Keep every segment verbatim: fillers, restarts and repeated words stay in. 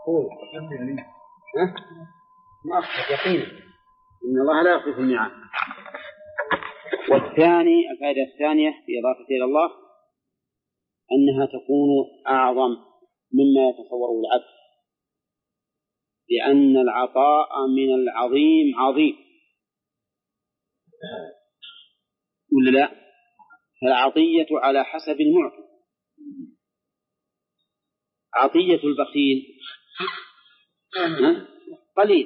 قول ها ما أخذ يقينا إن الله لا يخلف الميعاد. والثاني الفائدة الثانية في إضافة إلى الله أنها تكون أعظم مما يتصوره العبد، لأن العطاء من العظيم عظيم ولا لا؟ فالعطية على حسب المعطي. عطية البخيل قليل،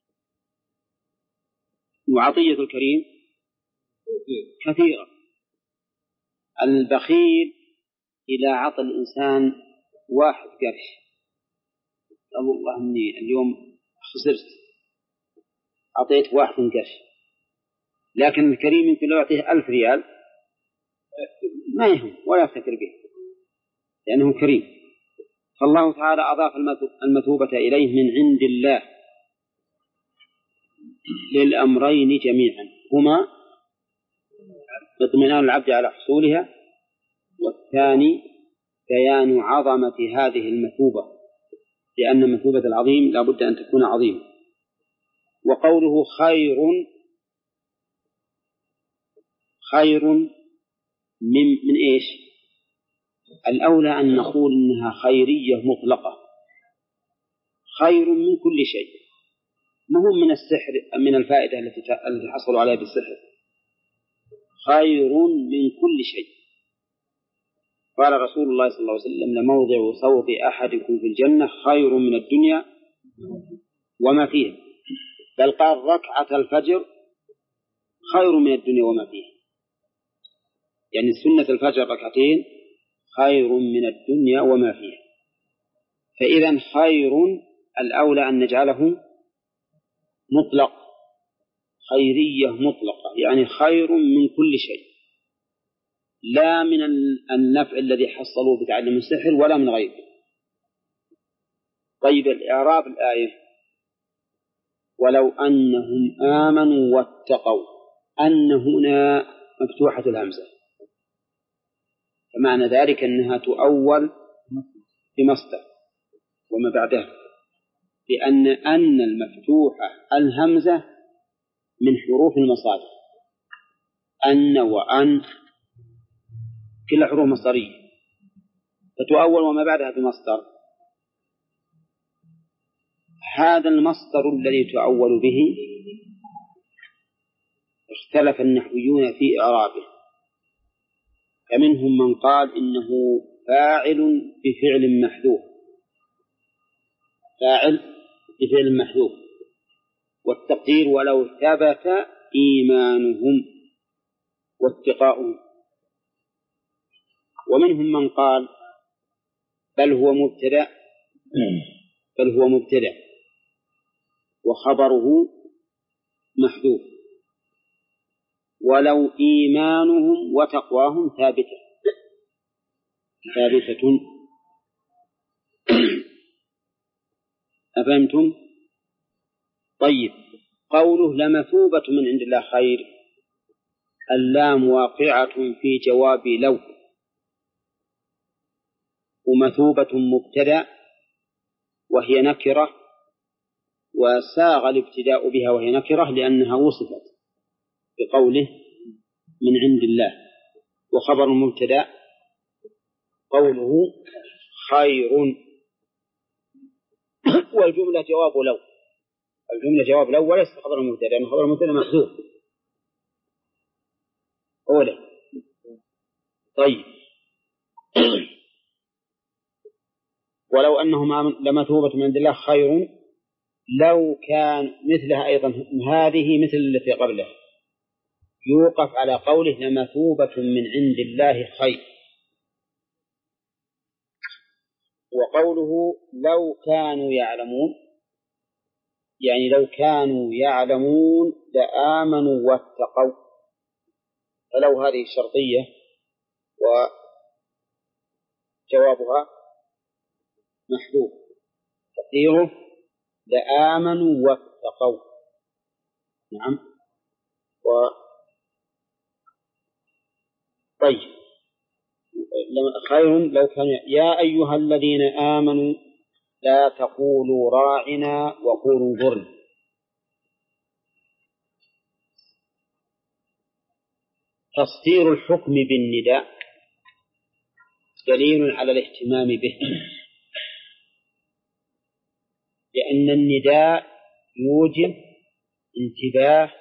وعطية الكريم كثيرة. البخيل إذا عطى الإنسان واحد قرش قال والله إني اليوم خسرت أعطيت واحد قرش، لكن الكريم يمكن لو يعطيه ألف ريال ما يهم ولا يفتكر به لأنه كريم. فالله تعالى أضاف المثوبة إليه من عند الله للأمرين جميعا، هما اطمئنان العبد على حصولها، والثاني بيان عظمة هذه المثوبة، لأن مثوبة العظيم لا بد أن تكون عظيمة. وقوله خير خير من, من إيش؟ الأولى أن نقول إنها خيرية مطلقة، خير من كل شيء، ما هو من السحر من الفائدة التي حصلوا عليها بالسحر، خير من كل شيء. قال رسول الله صلى الله عليه وسلم لموضع صوت أحدكم في الجنة خير من الدنيا وما فيها، بل قال ركعة الفجر خير من الدنيا وما فيها، يعني سنة الفجر ركعتين خير من الدنيا وما فيها. فإذا خير الأولى أن نجعله مطلق، خيرية مطلقة، يعني خير من كل شيء، لا من النفع الذي حصلوه بتعلم السحر ولا من غيره. طيب الإعراب الآية ولو أنهم آمنوا واتقوا، أن هنا مفتوحة الهمزة، فمعنى ذلك أنها تؤول بمصدر وما بعدها، لأن أن المفتوحة الهمزة من حروف المصادر، أن وأن كل حروف مصدرية، فتؤول وما بعدها بمصدر. هذا المصدر الذي تؤول به اختلف النحويون في إعرابه، فمنهم من قال إنه فاعل بفعل محذوف، فاعل بفعل محذوف، والتقدير ولو ثبت إيمانهم واتقاؤهم. ومنهم من قال بل هو مبتدأ بل هو مبتدأ وخبره محذوف، ولو إيمانهم وتقواهم ثابتة ثابتة أفهمتم؟ طيب قوله لمثوبة من عند الله خير، اللام واقعة في جواب لو، ومثوبة مبتدأ وهي نكرة، وساغ الابتداء بها وهي نكرة لأنها وصفت بقوله من عند الله. وخبر المبتدأ قوله خير، والجملة جواب لو، الجملة جواب لو وليس خبر المبتدأ، لأن خبر المبتدأ محذوف أوله. طيب ولو أنهم لمثوبة من عند الله خير، لو كان مثلها أيضا هذه مثل التي قبلها يوقف على قوله لمثوبة من عند الله خير. وقوله لو كانوا يعلمون، يعني لو كانوا يعلمون لآمنوا واتقوا، فلو هذه شرطية وجوابها محذوف، تقديره لآمنوا واتقوا. نعم. و طيب خير لو كان يا أيها الذين آمنوا لا تقولوا راعنا وقولوا انظرنا. تصدير الحكم بالنداء دليل على الاهتمام به، لأن النداء يوجب انتباه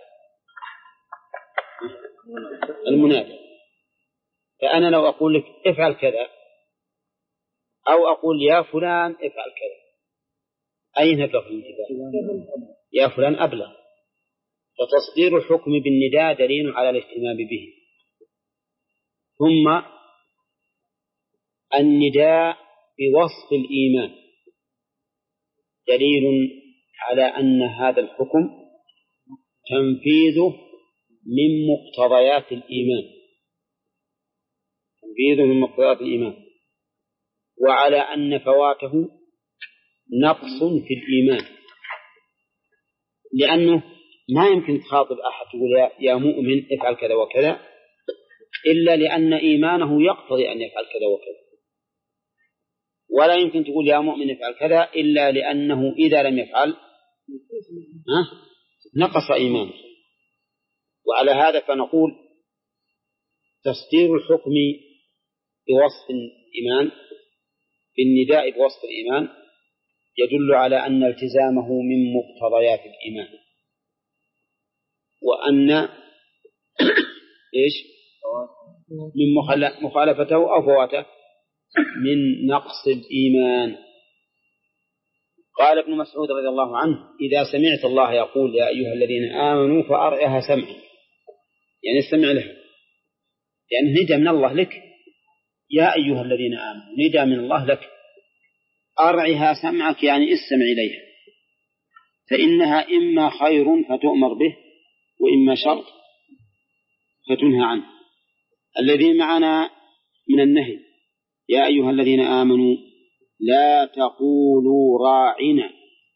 المنادى. فأنا لو أقول لك افعل كذا أو أقول يا فلان افعل كذا، أين هدف الانتباه؟ يا فلان أبلغ. فتصدير الحكم بالنداء دليل على الاهتمام به. ثم النداء بوصف الإيمان دليل على أن هذا الحكم تنفيذه من مقتضيات الإيمان، تنفيذه من مقتضيات الإيمان، وعلى أن فواته نقص في الإيمان، لأنه ما يمكن تخاطب أحد تقول يا مؤمن افعل كذا وكذا إلا لأن إيمانه يقتضي أن يفعل كذا وكذا، ولا يمكن تقول يا مؤمن افعل كذا إلا لأنه إذا لم يفعل نقص إيمانه. وعلى هذا فنقول تصدير الحكم بوصف الإيمان بالنداء بوصف الإيمان يدل على أن التزامه من مقتضيات الإيمان، وأن إيش من مخالفته أو فواته من نقص الإيمان. قال ابن مسعود رضي الله عنه إذا سمعت الله يقول يا أيها الذين آمنوا فأرعها سمعا، يعني استمع لها، يعني ندى من الله لك يا أيها الذين آمنوا، ندى من الله لك، أرعها سمعك يعني استمع إليها، فإنها إما خير فتؤمر به وإما شر فتنهى عنه. الذي معنا من النهي يا أيها الذين آمنوا لا تقولوا راعنا،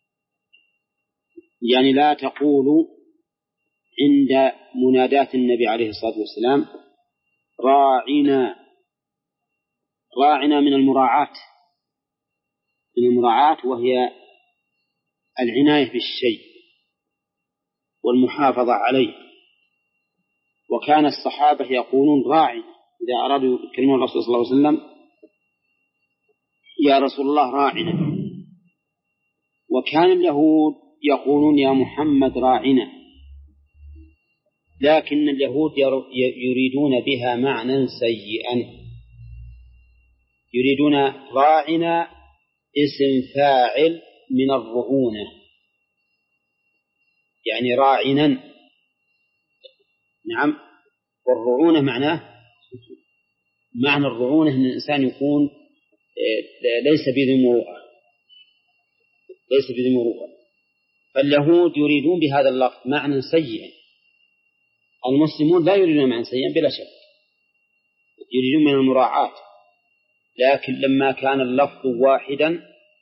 يعني لا تقولوا عند منادات النبي عليه الصلاة والسلام راعنا. راعنا من المراعاة، من المراعاة وهي العناية بالشيء والمحافظة عليه. وكان الصحابة يقولون راعنا إذا أرادوا يكلمون الرسول صلى الله عليه وسلم يا رسول الله راعنا. وكان اليهود يقولون يا محمد راعنا، لكن اليهود يريدون بها معنى سيئا، يريدون راعنا اسم فاعل من الرعونة، يعني راعنا نعم. والرعونة معناه معنى الرعونة أن الإنسان يكون ليس بذي مروءة، ليس بذي مروءة. فاليهود يريدون بهذا اللفظ معنى سيئا، المسلمون لا يريدون معنى سيئا بلا شك، يريدون من المراعاة. لكن لما كان اللفظ واحدا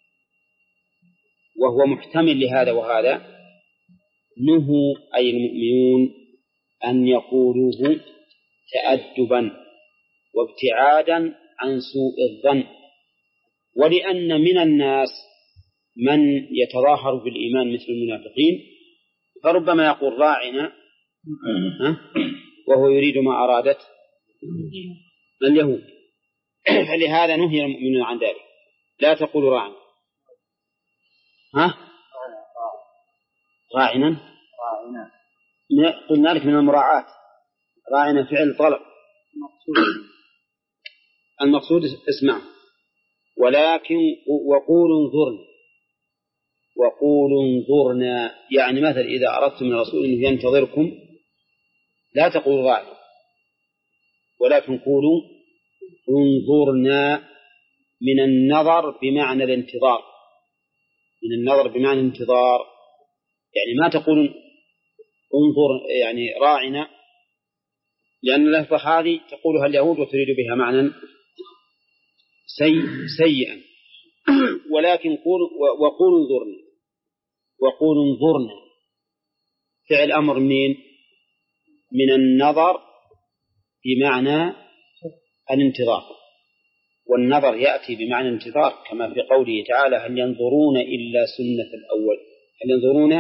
وهو محتمل لهذا وهذا نهوا أي المؤمنون أن يقولوه تأدبا وابتعادا عن سوء الظن. ولأن من الناس من يتظاهر بالإيمان مثل المنافقين، فربما يقول راعنا وهو يريد ما أرادت اليهود. فلهذا نهي المؤمنون عن ذلك، لا تقولوا راعنا. ها راعنا قلنا لك من المراعاة، راعنا فعل طلب، المقصود اسمع. ولكن وقولوا انظرنا، وقولوا انظرنا يعني مثل إذا أردتم من الرسول أنه ينتظركم لا تقولوا راعنا ولكن قولوا انظرنا، من النظر بمعنى الانتظار، من النظر بمعنى الانتظار، يعني ما تقولون انظر يعني راعنا، لأن اللفظة هذه تقولها اليهود وتريد بها معنى سيء سيئا. ولكن قولوا وقولوا انظرنا، وقولوا انظرنا فعل أمر منين؟ من النظر بمعنى الانتظار. والنظر يأتي بمعنى انتظار كما في قوله تعالى هل ينظرون إلا سنة الأول، هل ينظرون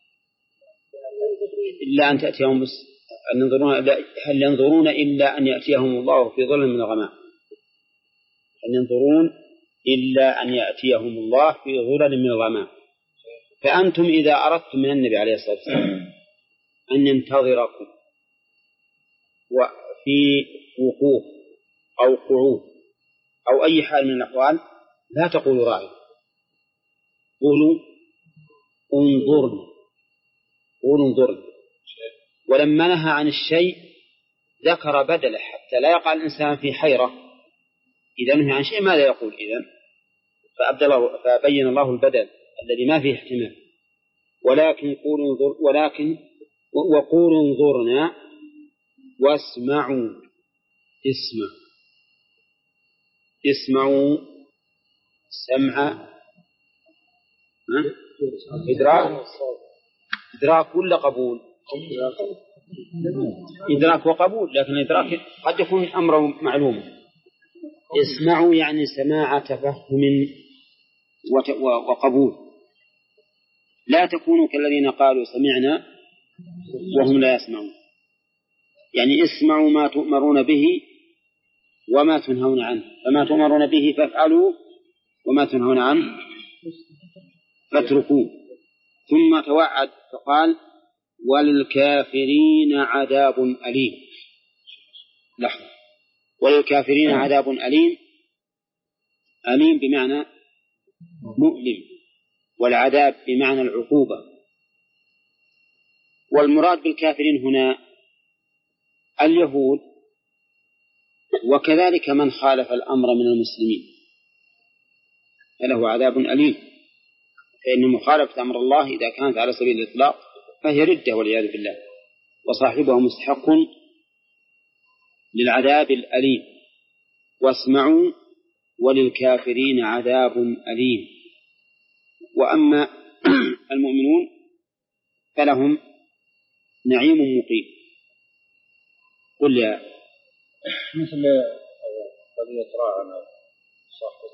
إلا أن تأتيهم بس هل ينظرون, هل ينظرون إلا أن يأتيهم الله في ظل من الغمام، هل ينظرون إلا أن يأتيهم الله في ظلل من الغمام. فأنتم إذا أردتم من النبي عليه الصلاة والسلام أن ينتظركم وفي وقوف أو قعود أو أي حال من الأحوال لا تقولوا راعي، قولوا انظرنا، قولوا انظرنا. ولما نهى عن الشيء ذكر بدله حتى لا يقع الإنسان في حيرة، إذا نهى عن شيء ماذا يقول إذن؟ فبين الله البدل الذي ما فيه احتمال. ولكن قولوا انظر ولكن وقولوا انظرنا واسمعوا، اسمعوا اسمعوا سمع إدراك إدراك ولا قبول؟ إدراك وقبول، لكن الإدراك قد يكون أمر معلوم. اسمعوا يعني سماع تفهم وقبول، لا تكونوا كالذين قالوا سمعنا وهم لا يسمعون. يعني اسمعوا ما تؤمرون به وما تنهون عنه، فما تؤمرون به فافعلوا وما تنهون عنه فاتركوه. ثم توعد فقال وللكافرين عذاب أليم. لحظة، وللكافرين عذاب أليم، أليم بمعنى مؤلم، والعذاب بمعنى العقوبة. والمراد بالكافرين هنا اليهود وكذلك من خالف الأمر من المسلمين فله عذاب أليم، فإن مخالفة أمر الله إذا كانت على سبيل الإطلاق فهي ردة والعياذ بالله، وصاحبه مستحق للعذاب الأليم. واسمعوا وللكافرين عذاب أليم. وأما المؤمنون فلهم نعيم مقيم. قل يا مثل قضية راعنا صاحب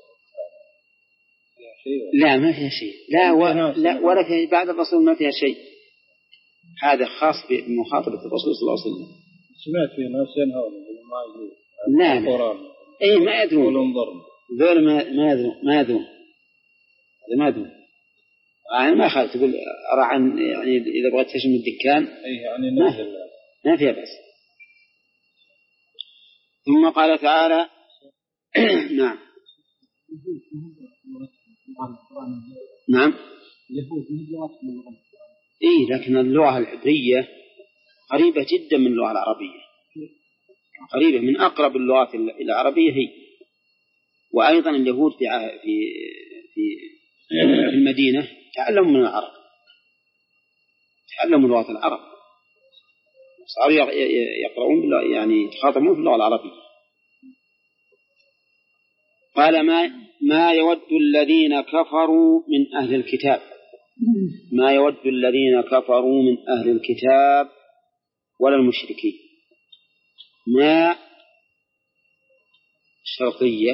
لا ما فيها شيء، لا, و... لا ولا في بعد الرسول ما فيها شيء، هذا خاص بمخاطبة الرسول صلى الله عليه وسلم. سمعت في ناس ينهون ما يجوز لا لا اي ما يدرون ذول ما ما يدرون ما يدرون ما يدرون يعني ما خالف تقول راعن يعني إذا بغيت تشم الدكان اي يعني ما, ما فيها بس. ثم قال تعالى نعم نعم إيه لكن اللغة العبرية قريبة جدا من اللغة العربية، قريبة من أقرب اللغات إلى العربية هي. وأيضا اليهود في في في في المدينة تعلموا من العرب، تعلموا لغة العرب، صاروا يقرؤون يعني يتخاطبون في اللغة العربية. قال ما ما يود الذين كفروا من أهل الكتاب، ما يود الذين كفروا من أهل الكتاب ولا المشركين. ما شرطية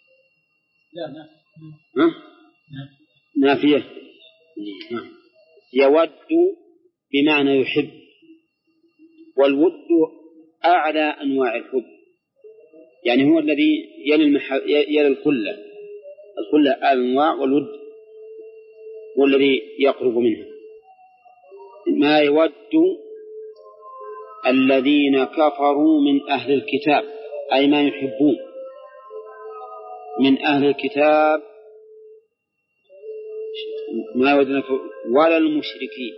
ها؟ نافية. يود بمعنى يحب، والود أعلى أنواع الحب، يعني هو الذي يلي, المح... يلي الكلة الكلة أنواع، والود هو الذي يقرب منها. ما يود الذين كفروا من أهل الكتاب أي ما يحبون من أهل الكتاب، ما يود ولا المشركين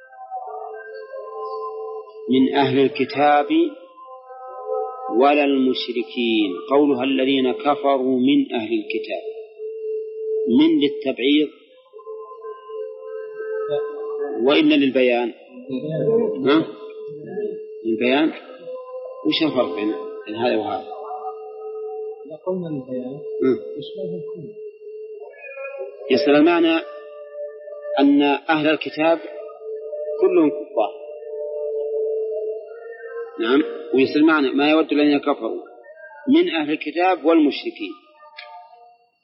من أهل الكتاب ولا المشركين. قولها الذين كفروا من أهل الكتاب من للتبعيض وإلا للبيان؟ ها؟ البيان وش الفرق بين هذا وهذا؟ قلنا البيان يشمل الكل، يصل المعنى أن أهل الكتاب كلهم كفار. نعم. ويصل المعنى ما يود الذين كفروا من أهل الكتاب والمشركين،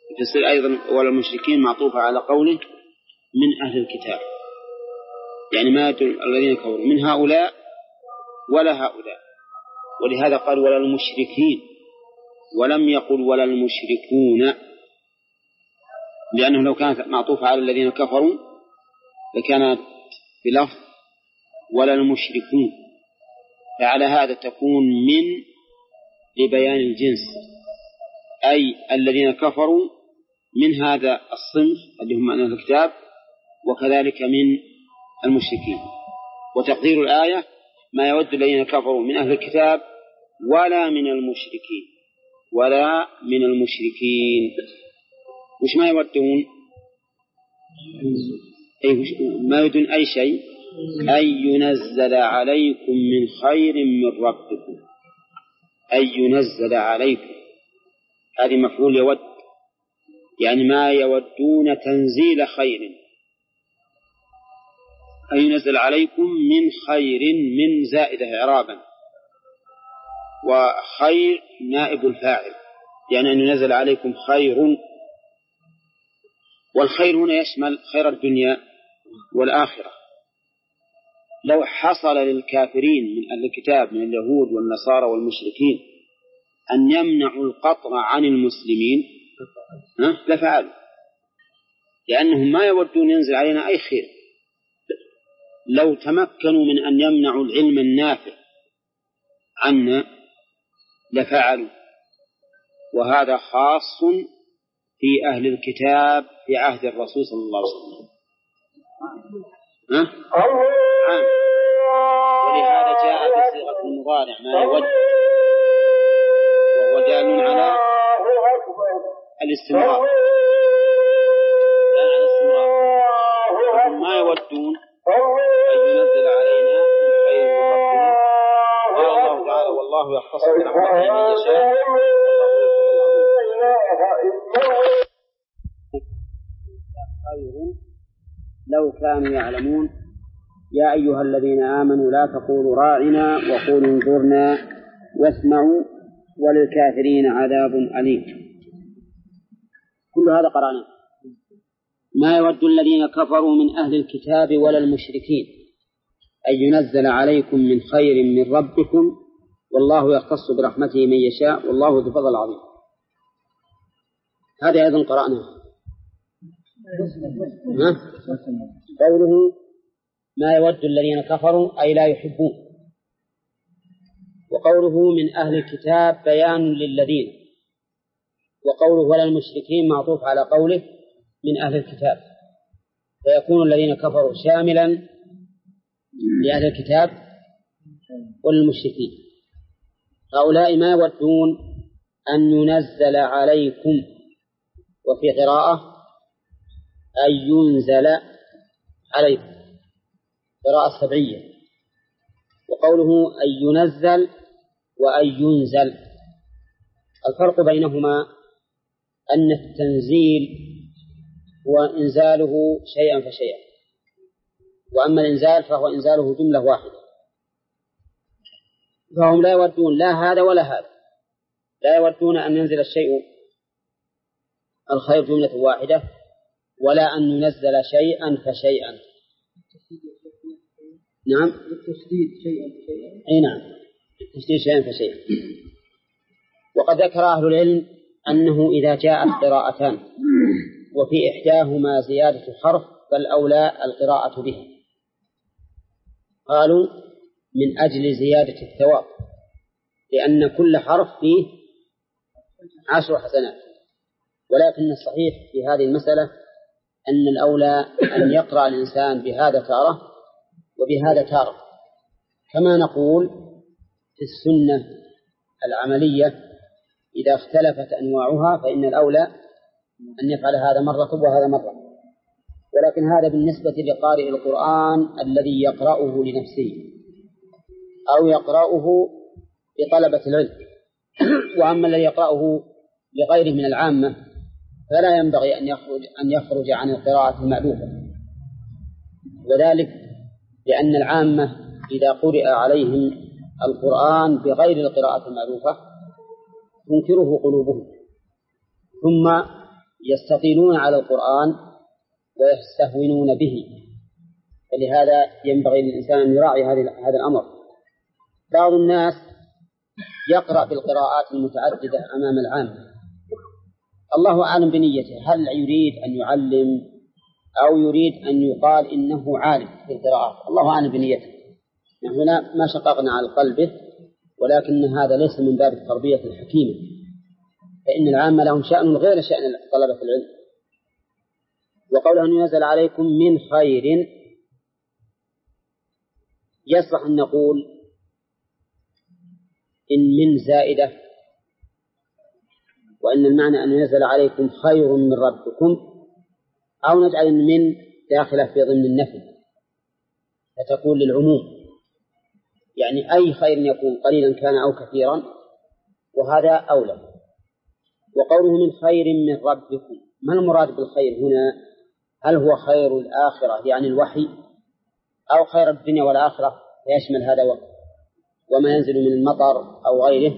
تصير أيضا ولا المشركين معطوفة على قوله من أهل الكتاب، يعني ما يدل الذين كفروا من هؤلاء ولا هؤلاء، ولهذا قال ولا المشركين ولم يقل ولا المشركون، لأنه لو كانت معطوفة على الذين كفروا لكانت بلفظ ولا المشركون، فعلى هذا تكون من لبيان الجنس، أي الذين كفروا من هذا الصنف اللي هم أهل الكتاب وكذلك من المشركين. وتقدير الآية ما يود الذين كفروا من أهل الكتاب ولا من المشركين، ولا من المشركين وش ما يودون؟ ما يودون أي شيء، أي ينزل عليكم من خير من ربكم، أي ينزل عليكم، هذه مفعول يود، يعني ما يودون تنزيل خير، أي ينزل عليكم من خير، من زائدة إعرابا، وخير نائب الفاعل، يعني أن ينزل عليكم خير، والخير هنا يشمل خير الدنيا والآخرة. لو حصل للكافرين من أهل الكتاب من اليهود والنصارى والمشركين أن يمنعوا القطر عن المسلمين لفعلوا، لأنهم ما يودون ينزل علينا أي خير. لو تمكنوا من أن يمنعوا العلم النافع عنا لفعلوا، وهذا خاص في أهل الكتاب في عهد الرسول صلى الله عليه وسلم. ها؟ عام. ولهذا جاء بصيغة المضارع ما يود، وهو دال على الاستمرار، لا على الاستمرار. ما يودون أن ينزل علينا من خير ربنا، قال الله تعالى والله يختص برحمته من يشاء. لو كانوا يعلمون يا أيها الذين آمنوا لا تقولوا راعنا وقولوا انظرنا واسمعوا وللكافرين عذاب أليم. كل هذا قرأنا. ما يود الذين كفروا من أهل الكتاب ولا المشركين أن ينزل عليكم من خير من ربكم والله يختص برحمته من يشاء والله ذو فضل العظيم. هذا أيضا قرأنا. قوله ما يود الذين كفروا أي لا يحبون، وقوله من أهل الكتاب بيان للذين، وقوله ولا المشركين معطوف على قوله من أهل الكتاب، فيكون الذين كفروا شاملا لأهل الكتاب والمشركين. هؤلاء ما يودون أن ينزل عليكم، وفي قراءة أن ينزل عليكم، قراءة سبعية. وقوله أن ينزل وأن ينزل الفرق بينهما أن التنزيل هو إنزاله شيئا فشيئا، وأما الإنزال فهو إنزاله جملة واحدة. فهم لا يودون لا هذا ولا هذا، لا يودون أن ينزل الشيء الخير جملة واحدة، ولا أن ينزل شيئا فشيئا. نعم التشديد شيئا فشيئا. أي نعم التشديد شيئا فشيئا. وقد ذكر أهل العلم أنه إذا جاءت قراءتان وفي إحداهما زيادة حرف فالأولى القراءة بها، قالوا من أجل زيادة الثواب، لأن كل حرف فيه عشر حسنات. ولكن الصحيح في هذه المسألة أن الأولى أن يقرأ الإنسان بهذا تارة وبهذا تارة، كما نقول في السنة العملية إذا اختلفت أنواعها فإن الأولى أن يفعل هذا مرة وهذا مرة. ولكن هذا بالنسبة لقارئ القرآن الذي يقرأه لنفسه أو يقرأه لطلبة العلم. وأما الذي يقرأه لغيره من العامة فلا ينبغي أن يخرج, أن يخرج عن القراءة المألوفة، وذلك لأن العامة إذا قرئ عليهم القرآن بغير القراءة المألوفة تنكره قلوبهم، ثم يستطيلون على القرآن ويستهونون به، فلهذا ينبغي للإنسان أن يراعي هذا الأمر. بعض الناس يقرأ بالقراءات المتعددة أمام العام، الله أعلم بنيته، هل يريد أن يعلم أو يريد أن يقال إنه عالم بالقراءات، الله أعلم بنيته. نحن ما شققنا على قلبه، ولكن هذا ليس من باب التربية الحكيمة، فإن العامة لهم شأن غير شأن طلبة العلم. وقوله أن ينزل عليكم من خير، يصلح أن نقول إن من زائدة، وأن المعنى أن ينزل عليكم خير من ربكم، أو نجعل من داخلة في ضمن النفي فتكون للعموم، يعني أي خير يكون قليلا كان أو كثيرا، وهذا أولى. وقوله من خير من ربكم، ما المراد بالخير هنا؟ هل هو خير الآخرة يعني الوحي، أو خير الدنيا والآخرة يشمل هذا وما ينزل من المطر أو غيره؟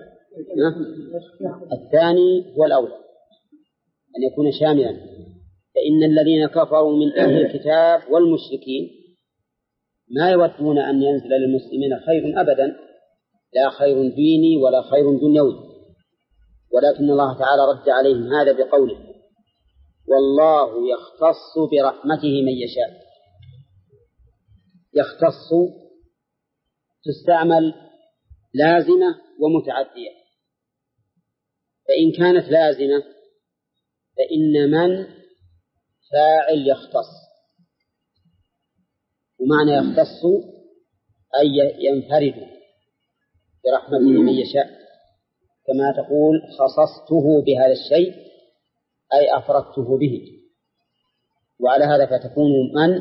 الثاني هو الأولى أن يكون شاملا، فإن الذين كفروا من أهل الكتاب والمشركين ما يودون أن ينزل للمسلمين خير أبدا، لا خير ديني ولا خير دنيوي، ولكن الله تعالى رد عليهم هذا بقوله والله يختص برحمته من يشاء. يختص تستعمل لازمة ومتعدية، فإن كانت لازمة فإن من فاعل يختص، ومعنى يختص أي ينفرد برحمته من يشاء، كما تقول خصصته بهذا الشيء أي أفردته به. وعلى هذا فتكون من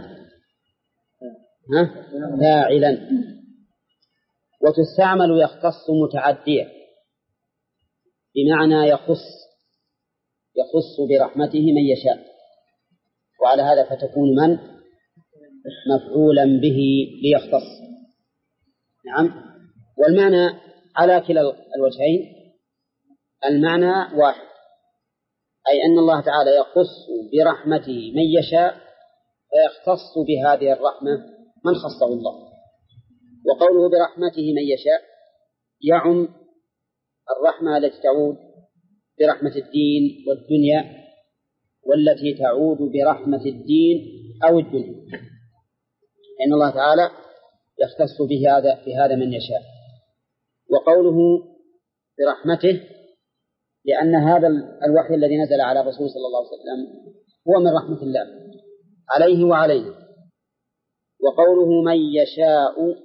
فاعلا. وتستعمل يختص متعدية بمعنى يخص يخص برحمته من يشاء، وعلى هذا فتكون من مفعولا به ليختص. نعم. والمعنى على كلا الوجهين، المعنى واحد، أي أن الله تعالى يخص برحمته من يشاء ويختص بهذه الرحمة من خصه الله. وقوله برحمته من يشاء يعم الرحمة التي تعود برحمة الدين والدنيا، والتي تعود برحمة الدين أو الدنيا، إن الله تعالى يختص بهذا بهذا من يشاء. وقوله برحمته لأن هذا الوحي الذي نزل على رسول صلى الله عليه وسلم هو من رحمة الله عليه وعلينا. وقوله من يشاء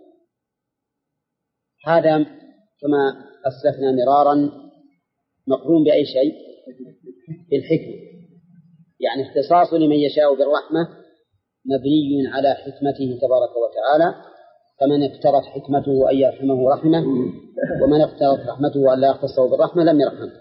هذا كما أسلفنا مرارا مقرون بأي شيء؟ بالحكمة، يعني اختصاص لمن يشاء بالرحمة مبني على حكمته تبارك وتعالى، فمن اقترت حكمته أن يرحمه رحمه، ومن اقترت رحمته أن لا يختصه بالرحمة لم يرحمه.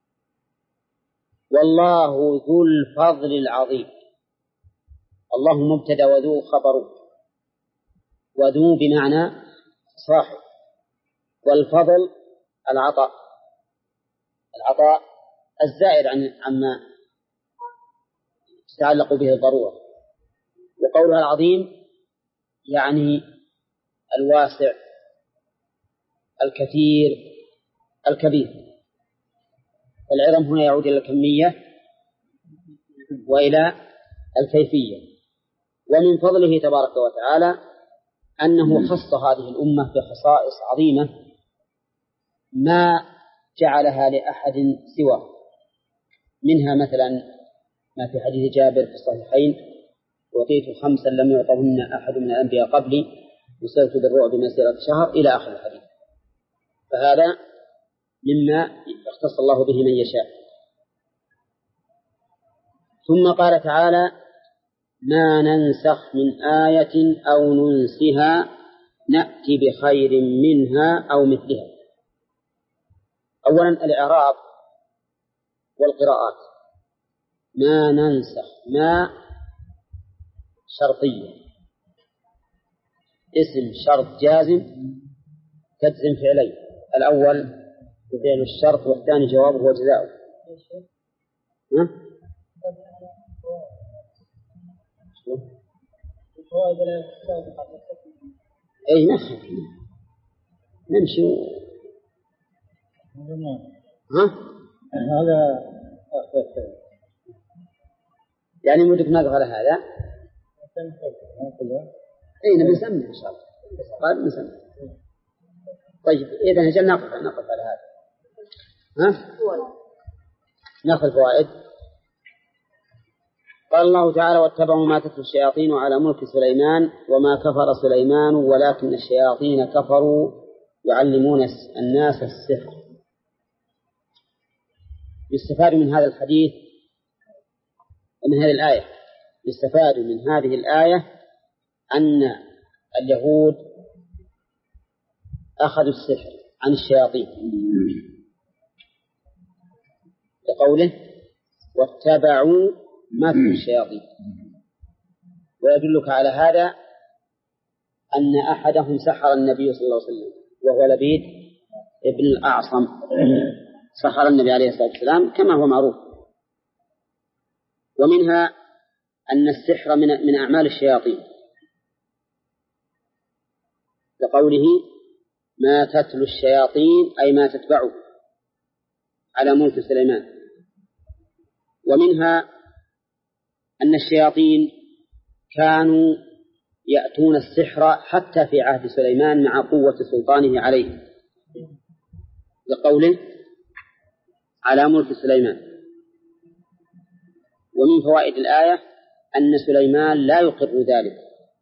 والله ذو الفضل العظيم، الله مبتدأ وذو خبر، وذو بمعنى صاحب، والفضل العطاء العطاء الزائد عن عما تتعلق به الضرورة. وقولها العظيم يعني الواسع الكثير الكبير. العظم هنا يعود إلى الكمية وإلى الكيفية. ومن فضله تبارك وتعالى أنه خص هذه الأمة بخصائص عظيمة ما جعلها لأحد سواه، منها مثلا ما في حديث جابر في الصحيحين أعطيت خمسا لم يعطهن أحد من الأنبياء قبلي وسرت بالرعب مسيرة شهر إلى آخر الحديث، فهذا مما يختص الله به من يشاء. ثم قال تعالى ما ننسخ من آية أو ننسها نأتي بخير منها أو مثلها. أولا الإعراب والقراءات. ما ننسخ، ما شرطية، اسم شرط جازم تجزم فعلين، الأول فعل الشرط والثاني جوابه وجزاؤه. الفوائد السابقة أي نخف نمشي ها هذا يعني مدك نقف على هذا أي نبي نسمي إن شاء الله قال نسمي. طيب إذا نجل نقف نقف على هذا ها نأخذ فوائد. قال الله تعالى واتبعوا ما تتلو الشياطين على ملك سليمان وما كفر سليمان ولكن الشياطين كفروا يعلمون الناس السحر. يستفاد من هذا الحديث من هذه الآية يستفاد من هذه الآية أن اليهود أخذوا السحر عن الشياطين لقوله واتبعوا ما تتلو الشياطين. ويدلك على هذا أن أحدهم سحر النبي صلى الله عليه وسلم وهو لبيد ابن الأعصم سحر النبي عليه الصلاة والسلام كما هو معروف. ومنها أن السحر من من أعمال الشياطين لقوله ما تتلو الشياطين أي ما تتبعه على ملك سليمان. ومنها أن الشياطين كانوا يأتون السحر حتى في عهد سليمان مع قوة سلطانه عليه لقوله على ملك سليمان. ومن فوائد الآية أن سليمان لا يقر ذلك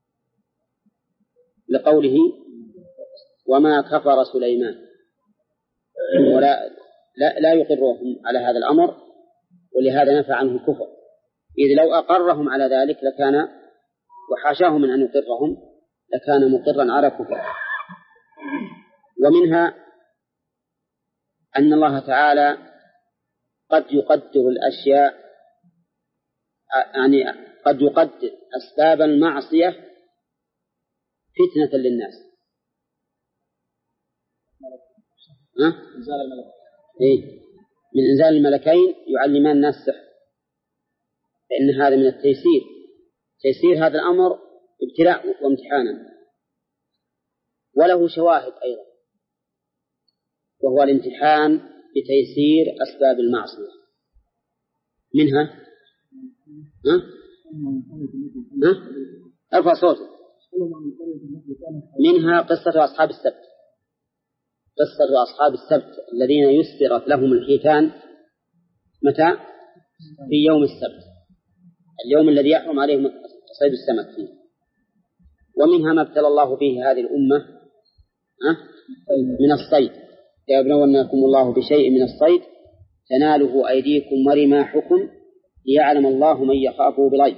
لقوله وما كفر سليمان ولا لا, لا يقرهم على هذا الأمر ولهذا نفى عنه الكفر. إذ لو أقرهم على ذلك لكان وحاشاه من أن يقرهم لكان مقرا على كفر. ومنها أن الله تعالى قد يقدر الأشياء يعني قد يقدر أسباب المعصية فتنة للناس. ها؟ إيه؟ من إنزال الملكين يعلمان الناس السحر فإن هذا من التيسير تيسير هذا الأمر ابتلاء وامتحانا. وله شواهد أيضا وهو الامتحان بتيسير أسباب المعصية. منها ها؟ ها؟ أرفع صوتك. منها قصة أصحاب السبت قصة أصحاب السبت الذين يسرت لهم الحيتان متى؟ في يوم السبت اليوم الذي يحرم عليهم صيد السمك فيه. ومنها ما ابتلى الله به هذه الأمة من الصيد ليبلونكم الله بشيء من الصيد تناله أيديكم ورماحكم ليعلم الله من يخافه بالغيب.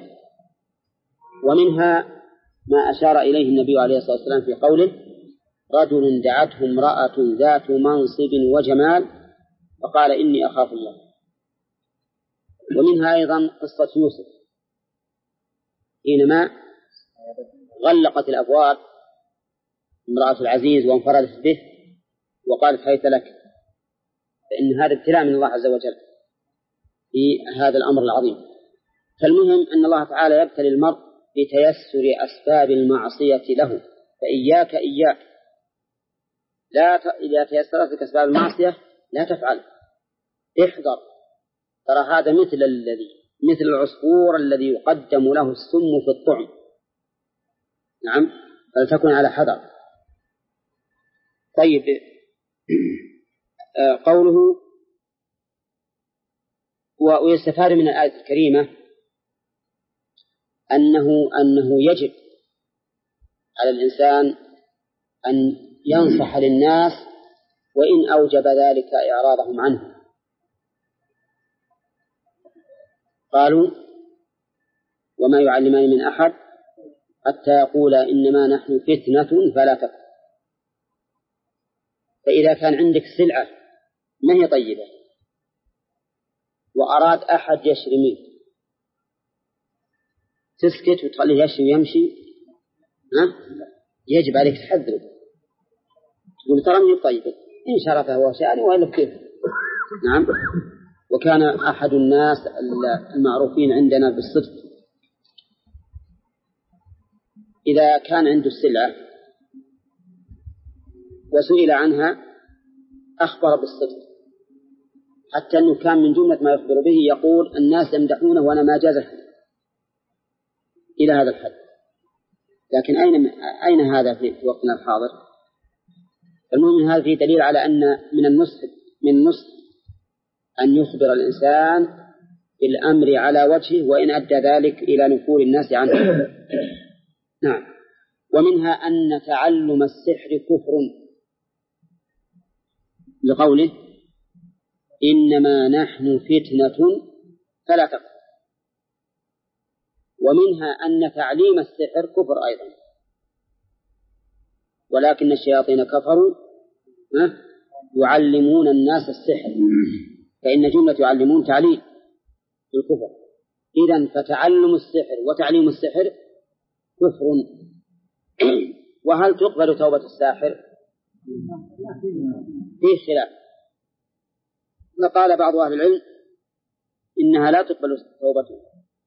ومنها ما أشار إليه النبي عليه الصلاة والسلام في قوله رجل دعته امرأة ذات منصب وجمال فقال إني أخاف الله. ومنها أيضا قصة يوسف حينما غلقت الأبواب امرأة العزيز وانفردت به وقالت هيت لك فإن هذا ابتلاء من الله عز وجل في هذا الأمر العظيم. فالمهم أن الله تعالى يبتلي المرء بتيسر أسباب المعصية له فإياك إياك لا ت... إذا تيسرت لك أسباب المعصية لا تفعل احذر. ترى هذا مثل الذي مثل العصفور الذي يقدم له السم في الطعم. نعم فلتكن على حذر. طيب قوله ويستفاد من الآية الكريمة أنه أنه يجب على الإنسان أن ينصح للناس وإن أوجب ذلك إعراضهم عنه. قالوا وما يعلمان من أحد حتى يقولا إنما نحن فتنة فلا تكفر. فإذا كان عندك سلعة ما هي طيبة وأراد أحد يشري منك تسكت وتخليه يشري ويمشي ها؟ يجب عليك تحذره تقول ترى من طيبة إن شرف فهو شاري وإلا كيف. نعم. وكان أحد الناس المعروفين عندنا بالصدق إذا كان عنده السلعة وسئل عنها أخبر بالصدق، حتى أنه كان من جملة ما يخبر به يقول الناس يمدحونه وأنا ما جازه إلى هذا الحد. لكن أين أين هذا في وقتنا الحاضر؟ المهم هذا فيه دليل على أن من النصح من النصح أن يخبر الإنسان بالأمر على وجهه وإن أدى ذلك إلى نفور الناس عنه. نعم. ومنها أن تعلم السحر كفر لقوله إنما نحن فتنة فلا تكفر. ومنها أن تعليم السحر كفر أيضا، ولكن الشياطين كفروا يعلمون الناس السحر، فإن جملة يعلمون تعليم الكفر. إذن فتعلم السحر وتعليم السحر كفر. وهل تقبل توبة الساحر؟ فيه خلاف. وقال بعض أهل العلم إنها لا تقبل توبته،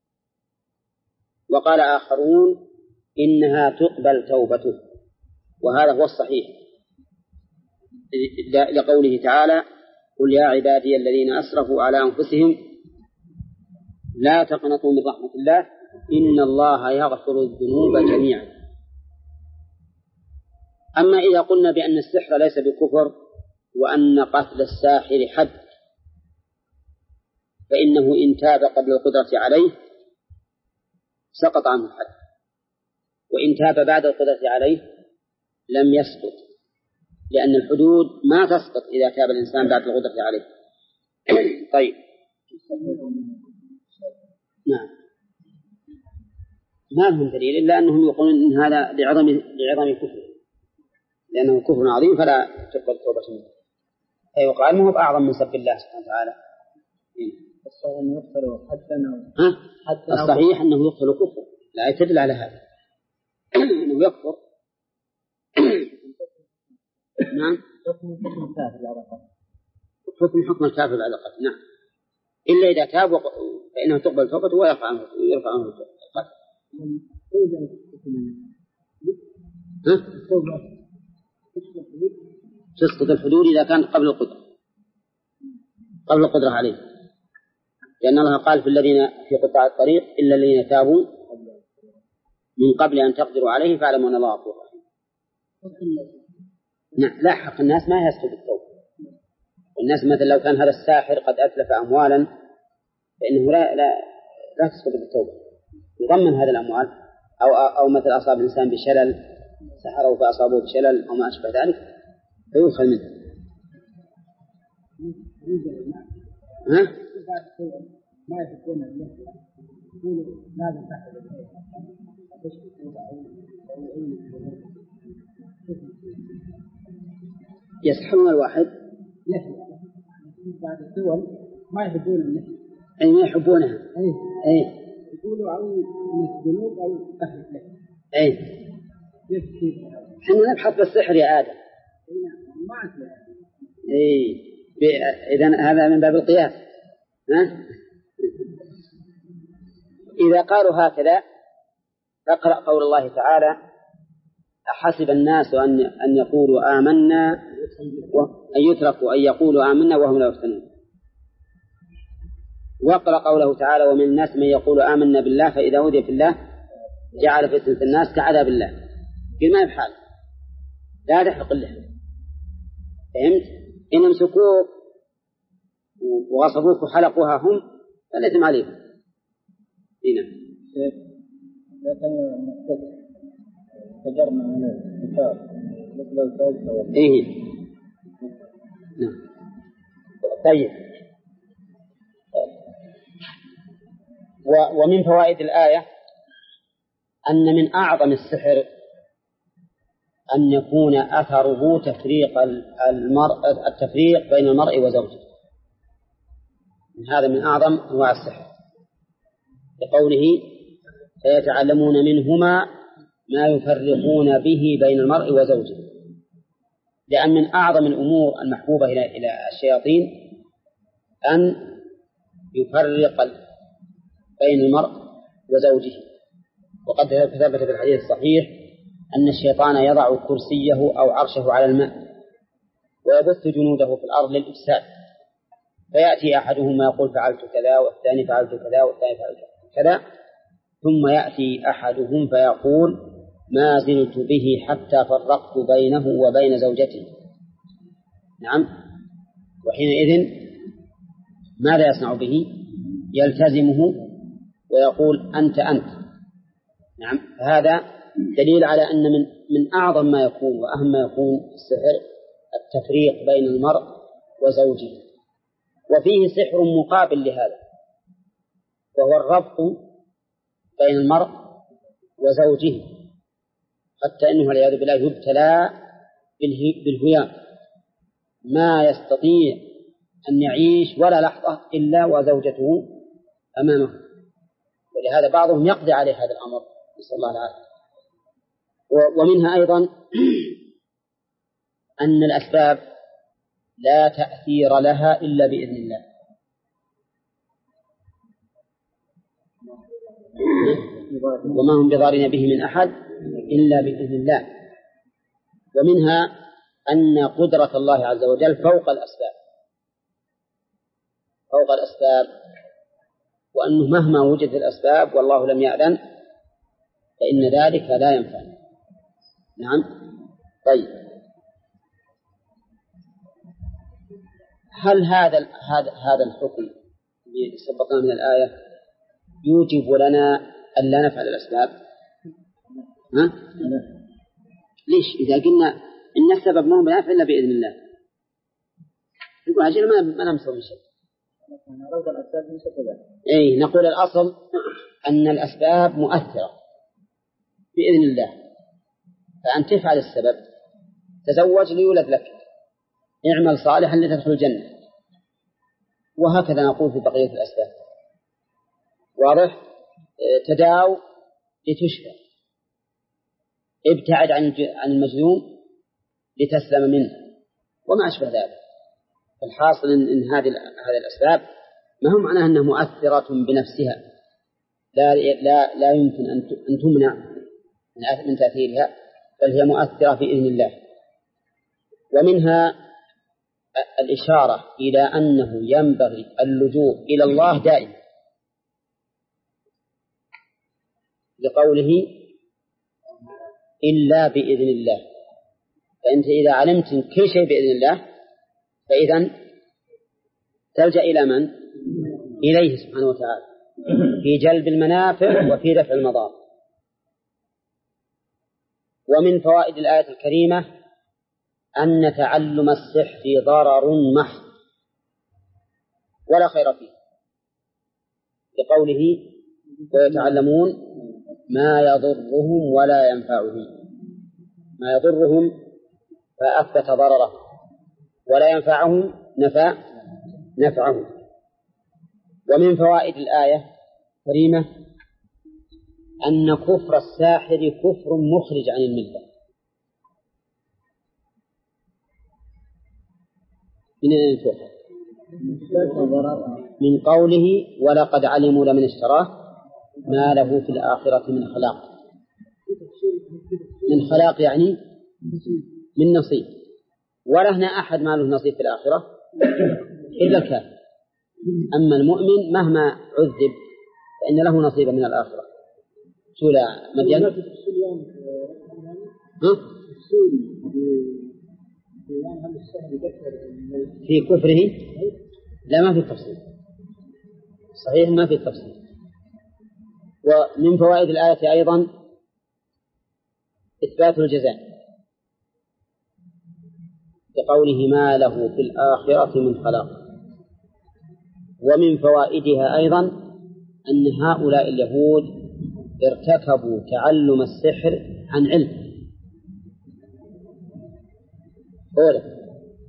وقال آخرون إنها تقبل توبته، وهذا هو الصحيح لقوله تعالى قل يا عبادي الذين أسرفوا على أنفسهم لا تقنطوا من رحمة الله إن الله يغفر الذنوب جميعا. أما إذا قلنا بأن السحر ليس بكفر وأن قتل الساحر حد، فإنه إن تاب قبل القدرة عليه سقط عنه الحد، وإن تاب بعد القدرة عليه لم يسقط، لأن الحدود ما تسقط إذا تاب الإنسان بعد القدرة عليه. طيب. نعم. ما لهم دليل إلا أنهم يقولون إن هذا لعظم لعظم كفر، لأنه كفر عظيم فلا تقبل توبة منه. أي وقال ما هو بأعظم من سب الله سبحانه وتعالى. الصحيح أنه يقتل كفر، لا يدل على هذا أنه يكفر. نعم. حكم حكم الكافر بعد القتل. نعم. إلا إذا تاب فإنه تقبل توبته ويرفع عنه يرفع عنه القتل. تسقط الحدود إذا كان قبل القدرة قبل القدرة عليه، لأن الله قال في الذين في قطاع الطريق إلا الذين تابوا من قبل أن تقدروا عليه فاعلموا أن الله غفور رحيم. نعم. لا، حق الناس ما يسقط بالتوبة. الناس مثلا لو كان هذا الساحر قد أتلف أموالا فإنه لا لا لا تسقط بالتوبة، يضمن هذه الأموال، أو أو مثل أصاب الإنسان بشلل سحره فأصابه بشلل أو ما أشبه ذلك فيؤخذ منه. ها؟ ما يفكون يقولوا لازم تحصل يسحرون الواحد. بعض الدول ما يحبون النسل. أي ما يحبونها. أي. أي. يقولوا أو الذنوب أو تحت له. أي. إحنا نبحث بالسحر يا آدم. ما أسمع. أي. إذن هذا من باب القياس. ها؟ إذا قالوا هكذا فاقرأ قول الله تعالى أحسب الناس أن أن يقولوا آمنا أن يتركوا أن يقولوا آمنا وهم لا يفتنون. واقرأ قوله تعالى ومن الناس من يقول آمنا بالله فإذا أوذي في الله جعل فتنة الناس كعذاب الله. قل ما يفعل لا تحرق اللحم. فهمت؟ إن امسكوك وغصبوك وحلقوها هم فليتم عليهم. هنا تجرنا من الكتاب مثل الكتاب. إيه. نعم. طيب. ومن فوائد الآية أن من أعظم السحر أن يكون أثره تفريق المرء التفريق بين المرء وزوجه. هذا من أعظم أنواع السحر لقوله فيتعلمون منهما ما يفرقون به بين المرء وزوجه، لأن من أعظم الأمور المحبوبة إلى إلى الشياطين أن يفرق بين المرء وزوجه، وقد ثبت في الحديث الصحيح أن الشيطان يضع كرسيه أو عرشه على الماء ويبث جنوده في الأرض للإفساد، فيأتي أحدهما يقول فعلت كذا، والثاني فعلت كذا، والثاني فعلت كذا، ثم يأتي أحدهم فيقول ما زلت به حتى فرقت بينه وبين زوجته. نعم، وحينئذ ماذا يصنع به؟ يلتزمه ويقول أنت أنت. نعم، هذا دليل على أن من من أعظم ما يكون وأهم ما يكون السحر التفريق بين المرء وزوجه، وفيه سحر مقابل لهذا وهو الربط بين المرء وزوجه، حتى أنه والعياذ بالله يبتلى بالهيام، ما يستطيع أن يعيش ولا لحظة إلا وزوجته أمامه، ولهذا بعضهم يقضي عليه هذا الأمر، نسأل الله العافية. ومنها أيضا أن الأسباب لا تأثير لها إلا بإذن الله، وما هم بضارين به من أحد إلا بإذن الله. ومنها أن قدرة الله عز وجل فوق الأسباب فوق الأسباب وأنه مهما وجد الأسباب والله لم يأذن فإن ذلك لا ينفع. نعم. طيب، هل هذا هذا هذا الحكم الذي سبقنا من الآية يوجب لنا أن لا نفعل الأسباب؟ ها؟ ليش؟ إذا قلنا إن السبب ما هو بنافع إلا بإذن الله، نقول عشان ما ما نمسوا شيء. أي نقول الأصل أن الأسباب مؤثرة بإذن الله، فأن تفعل السبب، تزوج ليولد لك، اعمل صالحا لتدخل الجنة، وهكذا نقول في بقية الأسباب. واضح؟ تداو لتشفى، ابتعد عن المجذوم لتسلم منه، وما أشبه ذلك. الحاصل إن هذه هذه الأسباب ما هم معناها أنها مؤثرة بنفسها، لا لا لا يمكن أن تمنع من تأثيرها، بل هي مؤثرة بإذن الله. ومنها الإشارة إلى أنه ينبغي اللجوء إلى الله دائما، لقوله إلا بإذن الله، فأنت إذا علمت كل شيء بإذن الله فإذا تلجأ إلى من؟ إليه سبحانه وتعالى في جلب المنافع وفي دفع المضار. ومن فوائد الآية الكريمة أن تعلم السحر ضرر محض ولا خير فيه، لقوله ويتعلمون ما يضرهم ولا ينفعهم. ما يضرهم فأثبت ضرره، ولا ينفعهم نفى نفعهم. ومن فوائد الآية الكريمة أن كفر الساحر كفر مخرج عن الملة. من أين الكفر؟ من قوله ولقد علموا لمن اشتراه ما له في الآخرة من خلاق. من خلاق يعني من نصيب، ولا هنا أحد ما له نصيب في الآخرة إلا الكافر. أما المؤمن مهما عذب فإن له نصيب من الآخرة. سورة مدين في كفره لا، ما في التفصيل، صحيح ما في التفصيل. ومن فوائد الآية أيضا إثبات الجزاء، بقوله ما له في الآخرة من خلاق. ومن فوائدها أيضا أن هؤلاء اليهود ارتكبوا تعلم السحر عن علم. أولا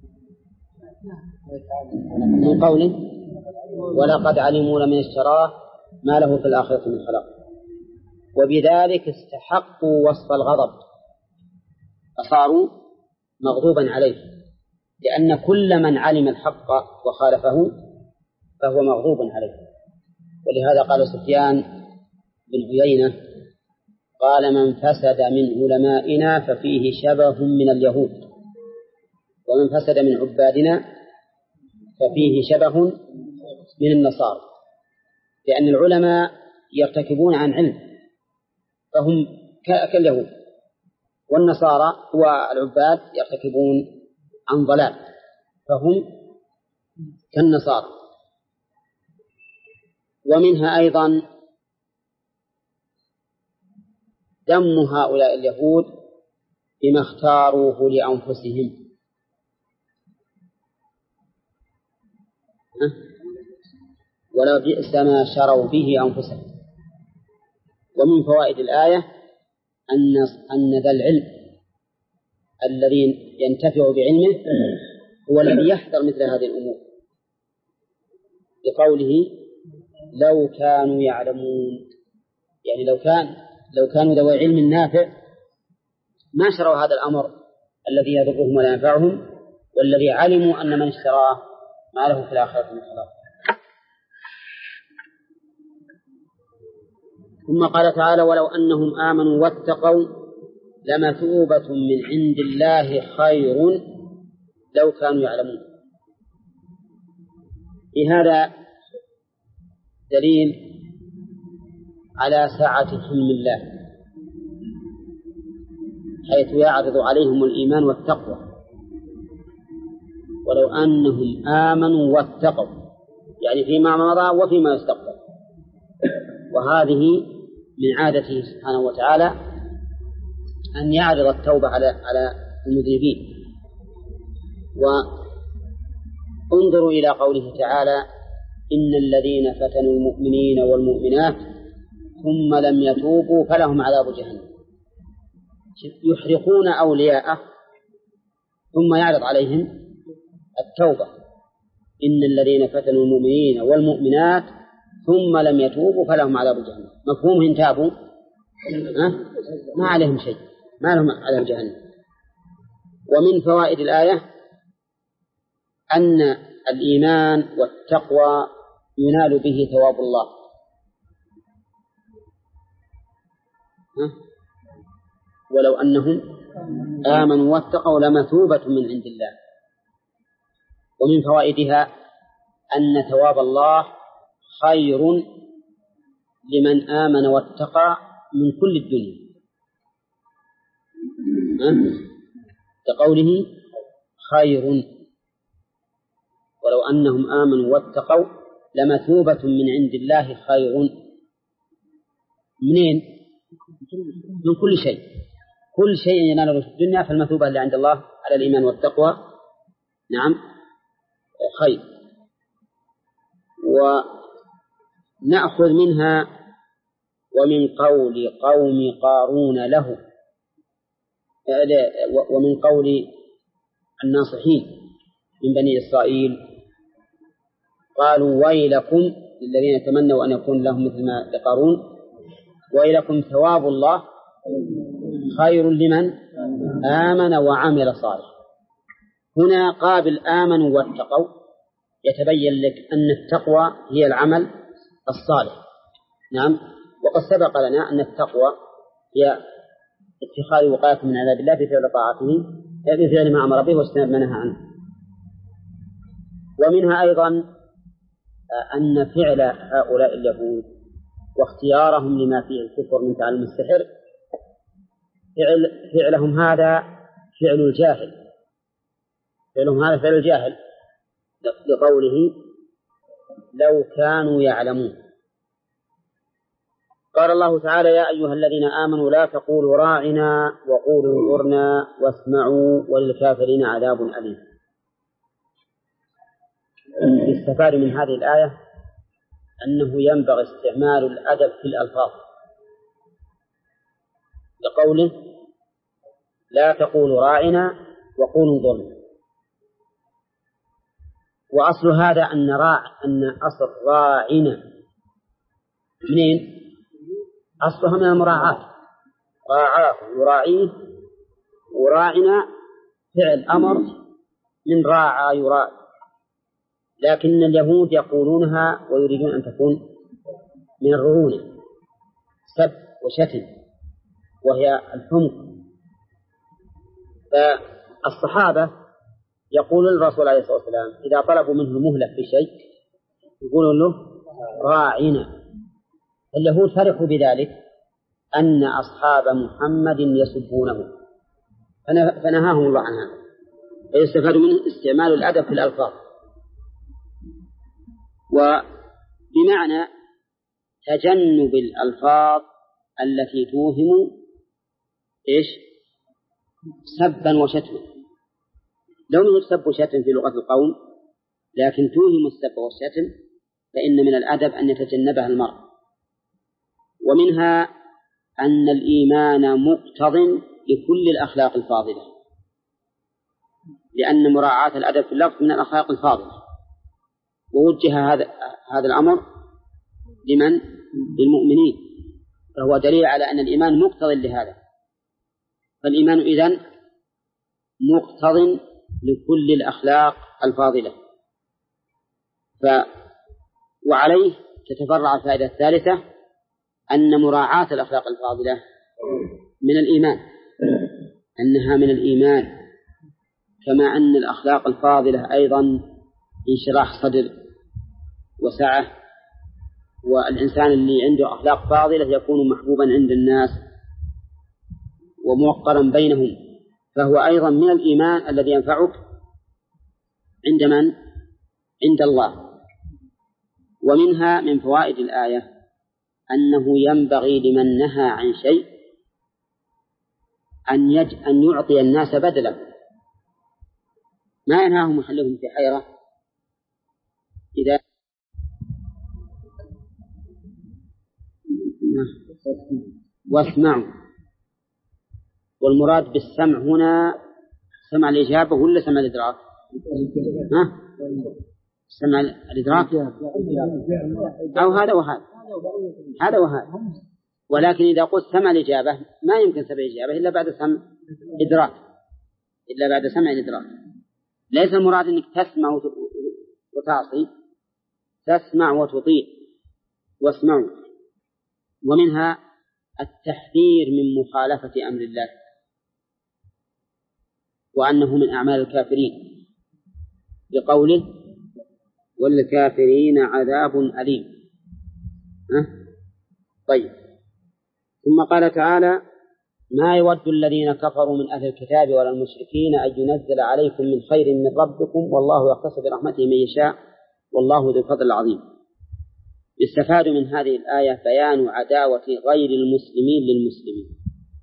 من قوله ولقد علموا لمن اشتراه ما له في الآخرة من خلاق، وبذلك استحقوا وصف الغضب، فصاروا مغضوبا عليه، لأن كل من علم الحق وخالفه فهو مغضوب عليه. ولهذا قال سفيان بن عيينة قال من فسد من علمائنا ففيه شبه من اليهود، ومن فسد من عبادنا ففيه شبه من النصارى، لأن العلماء يرتكبون عن علم فهم كاليهود، والنصارى والعباد يرتكبون عن ضلال فهم كالنصارى. ومنها أيضا ذم هؤلاء اليهود بما اختاروه لأنفسهم، ولو بئس ما شروا به أنفسهم. ومن فوائد الآية أن أن ذا العلم الذي ينتفع بعلمه هو الذي يحذر مثل هذه الأمور، لقوله لو كانوا يعلمون، يعني لو كان لو كانوا ذوي علم نافع ما شروا هذا الأمر الذي يضرهم ولا ينفعهم، والذي علموا أن من اشتراه ما له في الآخرة من خلاق. ثم قال تعالى ولو أنهم آمنوا واتقوا لمثوبة من عند الله خير لو كانوا يعلمون. في هذا دليل على سعة حلم الله، حيث يعرض عليهم الإيمان والتقوى. ولو أنهم آمنوا واتقوا، يعني فيما مضى وفيما يستقبل. وهذه من عادته سبحانه وتعالى أن يعرض التوبة على على المذنبين. وانظروا إلى قوله تعالى إن الذين فتنوا المؤمنين والمؤمنات ثم لم يتوبوا فلهم عذاب جهنم، يحرقون أولياءه ثم يعرض عليهم التوبة. إن الذين فتنوا المؤمنين والمؤمنات ثم لم يتوبوا فلهم عذاب جهنم، مفهوم إن تابوا ما عليهم شيء، ما لهم عذاب جهنم. ومن فوائد الآية أن الإيمان والتقوى ينال به ثواب الله. ولو أنهم آمنوا واتقوا لمثوبة من عند الله. ومن فوائدها أن ثواب الله خير لمن آمن واتقى من كل الدنيا، كقوله خير ولو أنهم آمنوا واتقوا لمثوبة من عند الله خير. منين؟ من كل شيء، كل شيء يناله في الدنيا فالمثوبة اللي عند الله على الإيمان والتقوى نعم خير. ونأخذ منها ومن قول قوم قارون له، ومن قول الناصحين من بني إسرائيل قالوا ويلكم للذين تمنوا أن يكون لهم مثل ما لقارون ويلكم ثواب الله خير لمن آمن وعمل صالح. هنا قابل آمنوا واتقوا، يتبين لك أن التقوى هي العمل الصالح. نعم. وقد سبق لنا أن التقوى هي اتخاذ وقاية من عذاب الله بفعل طاعته بفعل ما أمر به واجتناب ما نهى عنه. ومنها أيضا أن فعل هؤلاء اليهود واختيارهم لما فيه الكفر من تعلم السحر فعل فعلهم هذا فعل الجاهل، فعلهم هذا فعل الجاهل لقوله لو كانوا يعلمون. قال الله تعالى يا أيها الذين آمنوا لا تقولوا راعنا وقولوا انظرنا واسمعوا وللكافرين عذاب أليم. يستفاد من هذه الآية أنه ينبغي استعمال الأدب في الألفاظ، لقوله لا تقولوا راعنا وقولوا انظرنا. وأصل هذا أن راع أن أصل راعنا منين؟ أصلها من المراعاة، راعاه يراعيه، وراعنا فعل أمر من راعى يراعي، لكن اليهود يقولونها ويريدون أن تكون من الرعونة سب وشتم، وهي الحمق. فالصحابة يقول للرسول عليه الصلاة والسلام إذا طلبوا منه المهلة في شيء يقولون له راعنا. اليهود فرحوا بذلك أن أصحاب محمد يسبونه فنهاهم الله عن هذا. فيستفاد منه استعمال الأدب في الألفاظ، وبمعنى تجنب الألفاظ التي توهم إيش سبا وشتما. لو من السب وشتم في لغة القوم لكن توهم السب والشتم فإن من الأدب أن يتجنبها المرء. ومنها أن الإيمان مقتض لكل الأخلاق الفاضلة، لأن مراعاة الأدب في اللفظ من الأخلاق الفاضلة، ووجه هذا هذا الأمر لمن؟ للمؤمنين، فهو دليل على أن الإيمان مقتض لهذا. فالإيمان إذن مقتض لكل الأخلاق الفاضلة. ف وعليه تتفرع الفائدة الثالثة أن مراعاة الأخلاق الفاضلة من الإيمان، أنها من الإيمان، كما أن الأخلاق الفاضلة أيضا انشراح صدر وسعة، والإنسان اللي عنده أخلاق فاضلة يكون محبوبا عند الناس وموقرا بينهم، فهو أيضا من الإيمان الذي ينفعك عند من؟ عند الله. ومنها من فوائد الآية أنه ينبغي لمن نهى عن شيء أن, يج... أن يعطي الناس بدلا، ما ينهاهم ويخليهم في حيرة. إذا واسمعوا، والمراد بالسمع هنا سمع الإجابة ولا سمع الإدراك؟ ها؟ سمع الإدراك أو هذا وهذا، هذا وهذا. ولكن إذا قلت سمع الإجابة ما يمكن سمع الإجابة إلا بعد سمع إدراك، إلا بعد سمع الإدراك. ليس المراد أنك تسمع وتعصي، تسمع وتطيع. واسمعوا. ومنها التحذير من مخالفة أمر الله، وأنه من أعمال الكافرين، بقوله والكافرين عذاب أليم. أه؟ طيب. ثم قال تعالى ما يود الذين كفروا من أهل الكتاب ولا المشركين أن ينزل عليكم من خير من ربكم والله يختص برحمته من يشاء والله ذو الفضل العظيم. يستفاد من هذه الآية بيان عداوة غير المسلمين للمسلمين،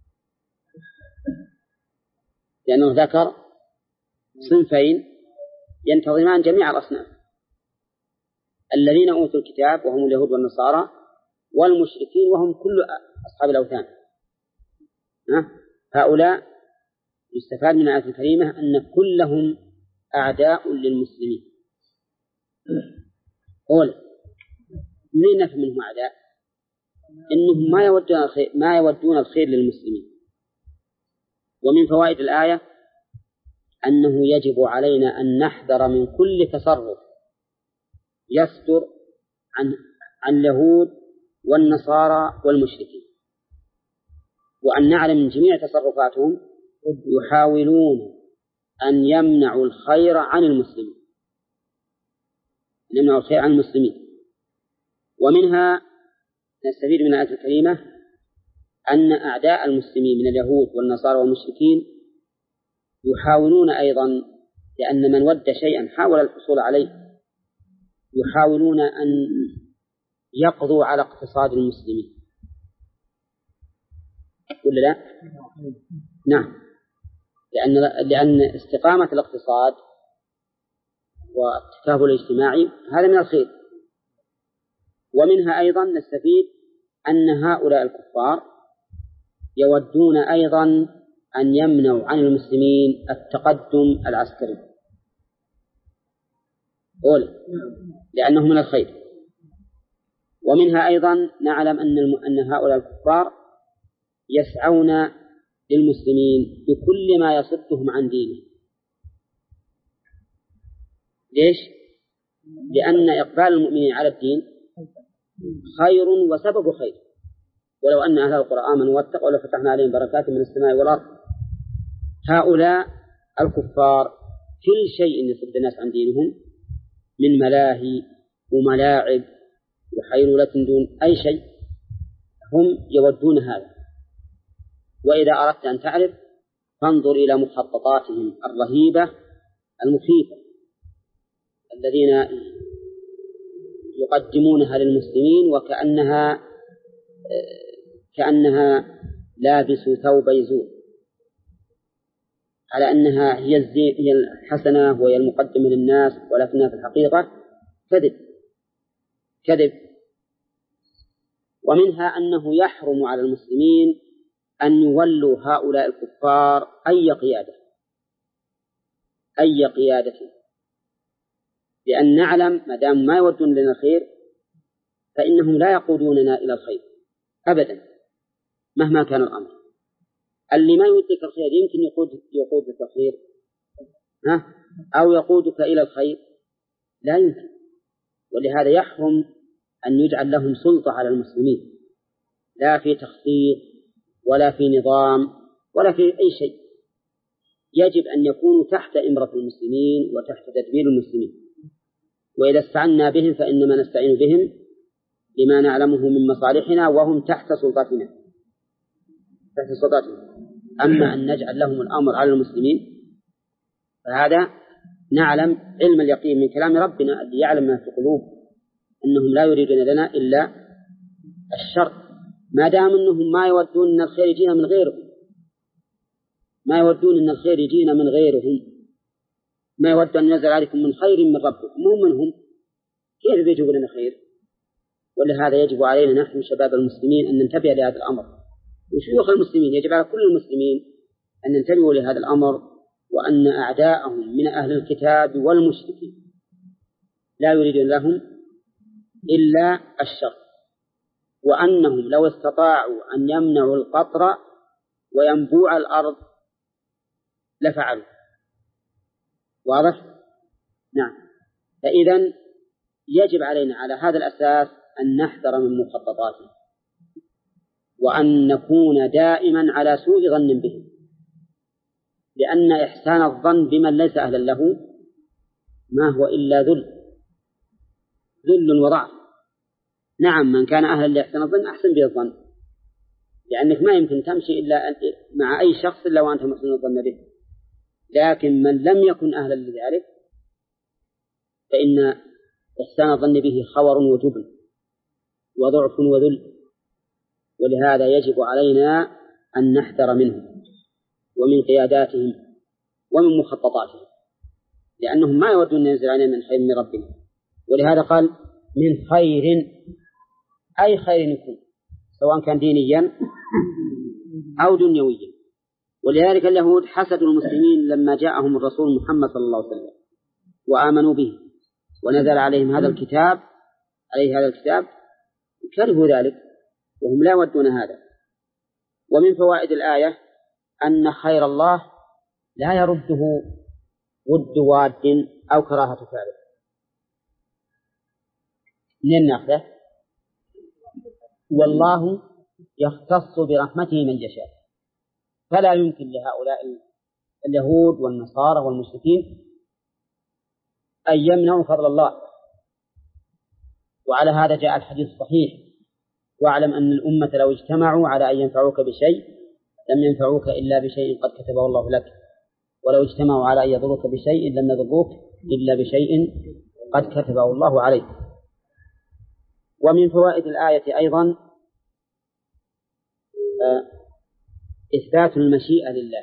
لأنه ذكر صنفين ينتظمان جميع الأصناف: الذين أوتوا الكتاب وهم اليهود والنصارى، والمشركين وهم كل أصحاب الأوثان. هؤلاء يستفاد من الآية الكريمة أن كلهم أعداء للمسلمين. قول من نفهم منهم أعداء؟ إنهم ما يودون الخير, ما يودون الخير للمسلمين. ومن فوائد الآية أنه يجب علينا أن نحذر من كل تصرف يصدر عن عن اليهود والنصارى والمشركين، وأن نعلم من جميع تصرفاتهم يحاولون أن يمنعوا الخير عن المسلمين، يمنعوا الخير عن المسلمين. ومنها نستفيد من الآية الكريمة أن أعداء المسلمين من اليهود والنصارى والمشركين يحاولون أيضا، لأن من ود شيئا حاول الحصول عليه، يحاولون أن يقضوا على اقتصاد المسلمين، ولا لا؟ نعم، لأن لأن استقامة الاقتصاد والتكافل الاجتماعي هذا من الخير. ومنها أيضا نستفيد أن هؤلاء الكفار يودون أيضا أن يمنعوا عن المسلمين التقدم العسكري، قول لأنه من الخير. ومنها أيضا نعلم أن أن هؤلاء الكفار يسعون للمسلمين بكل ما يصدهم عن دينه. ليش؟ لأن إقبال المؤمنين على الدين خير وسبب خير، ولو أن أهل القرى آمنوا واتقوا لفتحنا عليهم بركات من السماء والأرض. هؤلاء الكفار كل شيء يصد الناس عن دينهم من ملاهي وملاعب وحيرولة دون أي شيء هم يودون هذا. وإذا أردت أن تعرف فانظر إلى مخططاتهم الرهيبة المخيفة الذين يقدمونها للمسلمين وكأنها كأنها لابس ثوب يزور، على أنها هي هي الحسنة وهي المقدمة للناس، ولكنها في الحقيقة كذب كذب. ومنها أنه يحرم على المسلمين أن يولوا هؤلاء الكفار أي قيادة أي قيادة لأن نعلم ما دام ما يودون لنا الخير فإنهم لا يقودوننا إلى الخير أبدا مهما كان الأمر. اللي ما يودك الخير يمكن يقود يقودك الخير ها أو يقودك إلى الخير لا يمكن. ولهذا يحرم أن يجعل لهم سلطة على المسلمين لا في تخطيط ولا في نظام ولا في أي شيء. يجب أن يكونوا تحت إمرة المسلمين وتحت تدبير المسلمين. وإذا استعنا بهم فإنما نستعين بهم بما نعلمه من مصالحنا وهم تحت سلطتنا تحت سلطتنا. أما أن نجعل لهم الأمر على المسلمين فهذا نعلم علم اليقين من كلام ربنا الذي يعلم ما في قلوب أنهم لا يريدون لنا إلا الشر، ما دام أنهم ما يودون أن الخير يجينا من غيرهم ما يودون أن الخير يجينا من غيرهم ما يود أن ينزل عليكم من خير من ربكم مو منهم، كيف بيجيبوا لنا خير؟ ولهذا يجب علينا نحن شباب المسلمين أن ننتبه لهذا الأمر، وشيوخ المسلمين يجب على كل المسلمين أن ينتبهوا لهذا الأمر، وأن أعداءهم من أهل الكتاب والمشركين لا يريدون لهم إلا الشر، وأنهم لو استطاعوا أن يمنعوا القطر وينبوع الأرض لفعلوا. واضح؟ نعم. فإذن يجب علينا على هذا الأساس أن نحذر من مخططاتهم وأن نكون دائما على سوء ظن بهم، لأن إحسان الظن بمن ليس أهلا له ما هو إلا ذل ذل وضعف. نعم من كان أهلا لإحسان الظن أحسن به الظن، لأنك ما يمكن تمشي إلا مع أي شخص إلا وأنت محسن الظن به، لكن من لم يكن أهلا لذلك فإن إحسان الظن به خور وجبن وضعف وذل. ولهذا يجب علينا أن نحذر منهم ومن قياداتهم ومن مخططاتهم، لأنهم ما يودون أن ينزل علينا من خير من ربنا. ولهذا قال من خير أي خير يكون سواء كان دينيا أو دنيويا. ولذلك اليهود حسدوا المسلمين لما جاءهم الرسول محمد صلى الله عليه وسلم وآمنوا به ونزل عليهم هذا الكتاب عليه هذا الكتاب كرهوا ذلك وهم لا يودون هذا. ومن فوائد الآية أن خير الله لا يرده ود واد أو كراهة فعله. من ناخذه والله يختص برحمته من يشاء، فلا يمكن لهؤلاء اليهود والنصارى والمشركين أن يمنعوا فضل الله. وعلى هذا جاء الحديث الصحيح واعلم أن الأمة لو اجتمعوا على أن ينفعوك بشيء لم ينفعوك إلا بشيء قد كتبه الله لك، ولو اجتمعوا على أن يضروك بشيء لم يضروك إلا بشيء قد كتبه الله عليك. ومن فوائد الآية أيضا إثبات المشيئة لله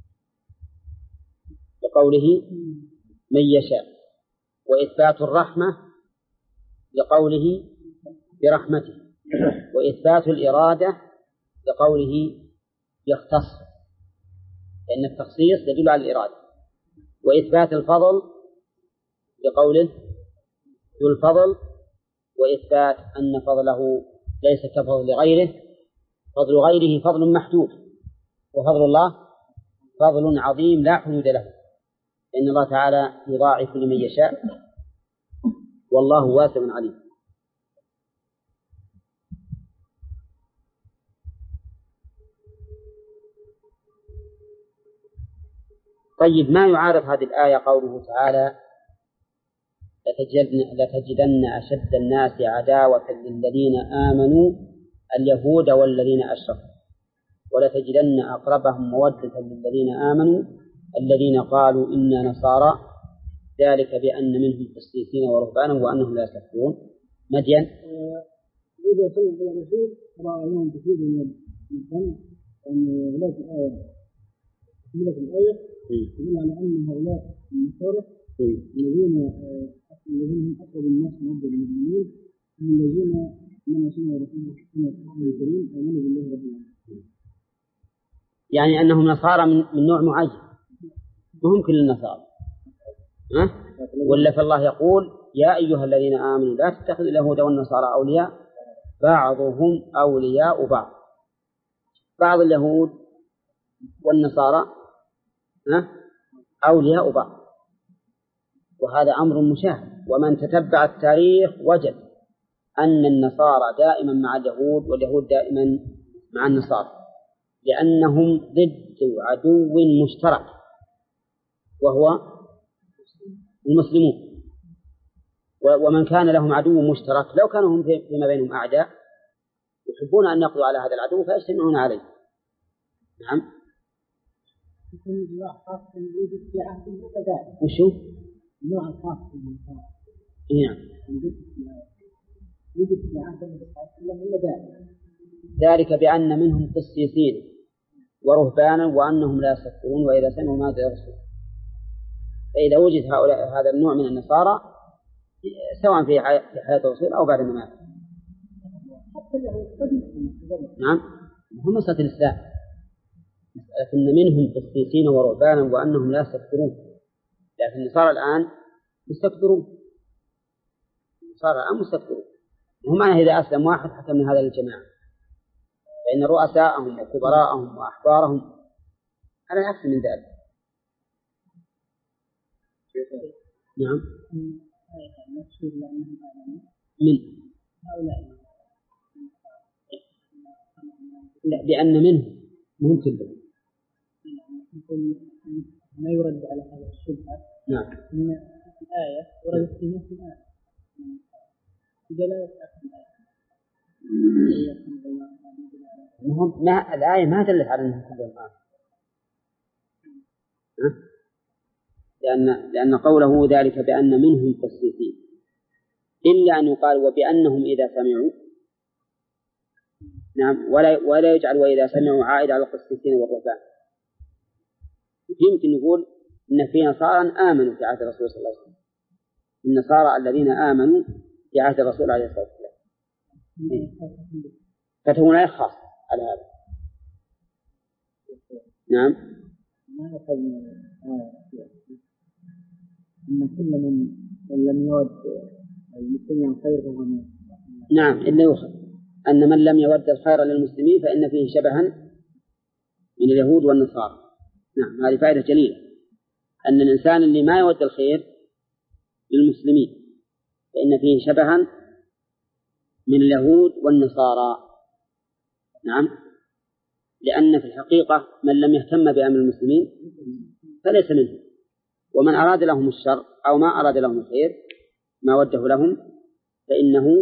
بقوله من يشاء، وإثبات الرحمة لقوله برحمته، وإثبات الإرادة لقوله يختص لأن التخصيص يدل على الإرادة، وإثبات الفضل لقوله ذو الفضل، وإثبات أن فضله ليس كفضل غيره، فضل غيره فضل محدود وفضل الله فضل عظيم لا حدود له، إن الله تعالى يضاعف لمن يشاء والله واسع عليم. طيب ما يعارض هذه الآية قوله تعالى لتجدن, لتجدن أشد الناس عداوة للذين آمنوا اليهود والذين أشركوا ولتجدن أقربهم مودة للذين آمنوا الذين قالوا إنا نصارى ذلك بأن منهم قسيسين ورهبانا وأنهم لا يستكبرون. مدين إذا صلى الله عليه وسلم رأيهم كثير من الفن أن هناك آية تكملة الآية تدل على أن هؤلاء النصارى الذين الذين هم أقرب الناس مودة للمؤمنين هم الذين من سمع رسول الله الكريم آمنوا بالله رب العالمين. يعني أنهم نصارى من نوع معين وهم كل النصارى أه؟ ولا فالله يقول يا أيها الذين آمنوا لا تتخذوا اليهود والنصارى أولياء بعضهم أولياء بعض. بعض اليهود والنصارى أه؟ أولياء بعض، وهذا أمر مشاهد. ومن تتبع التاريخ وجد أن النصارى دائما مع اليهود واليهود دائما مع النصارى لأنهم ضد عدو مشترك وهو المسلمون. ومن كان لهم عدو مشترك لو كانوا هم فيما بينهم أعداء يحبون أن يقضوا على هذا العدو فيجتمعون عليه. نعم. وشو؟ النوع الخاص بالنصارى. نعم. ذلك بأن منهم قسيسين ورهبانا وأنهم لا يستكبرون وإذا سمعوا ماذا يرسلون. فإذا وجد هؤلاء هذا النوع من النصارى سواء في حياة الرسول أو بعد مماته. نعم. هم مسألة الإسلام، لكن منهم قسيسين ورهبانا وأنهم لا يستكبرون، لكن النصارى الآن مستكبرون. النصارى الآن مستكبرون، وهم إذا أسلم واحد حكم من هذا الجماعة، فإن رؤساءهم وكبراءهم وأحبارهم على العكس من ذلك. نعم. من لا بأن منه ممكن ما يرد على هذا الشبهة. نعم. إن الآية وردت في نفس الآية بدلالة ما الآية ما دلت على أنهم كلهم آمنوا، لأن لأن قوله ذلك بأن منهم قسيسين إلا أن يقال وبأنهم إذا سمعوا. نعم. ولا ولا يجعل وإذا سمعوا عائد على القسيسين والرهبان. يمكن نقول إن في نصارى آمنوا في عهد الرسول صلى الله عليه وسلم، النصارى الذين آمنوا في عهد الرسول عليه الصلاة والسلام فتكون لا يخاص على هذا. نعم. ما أخذنا أن كل من لم يود المسلمين خير فهو. نعم. إلا يؤخذ أن من لم يود الخير للمسلمين فإن فيه شبها من اليهود والنصارى. نعم. هذه فائدة جليلة، أن الإنسان اللي ما يود الخير للمسلمين فإن فيه شبها من اليهود والنصارى. نعم. لأن في الحقيقة من لم يهتم بأمر المسلمين فليس منهم، ومن أراد لهم الشر أو ما أراد لهم الخير ما وده لهم فإنه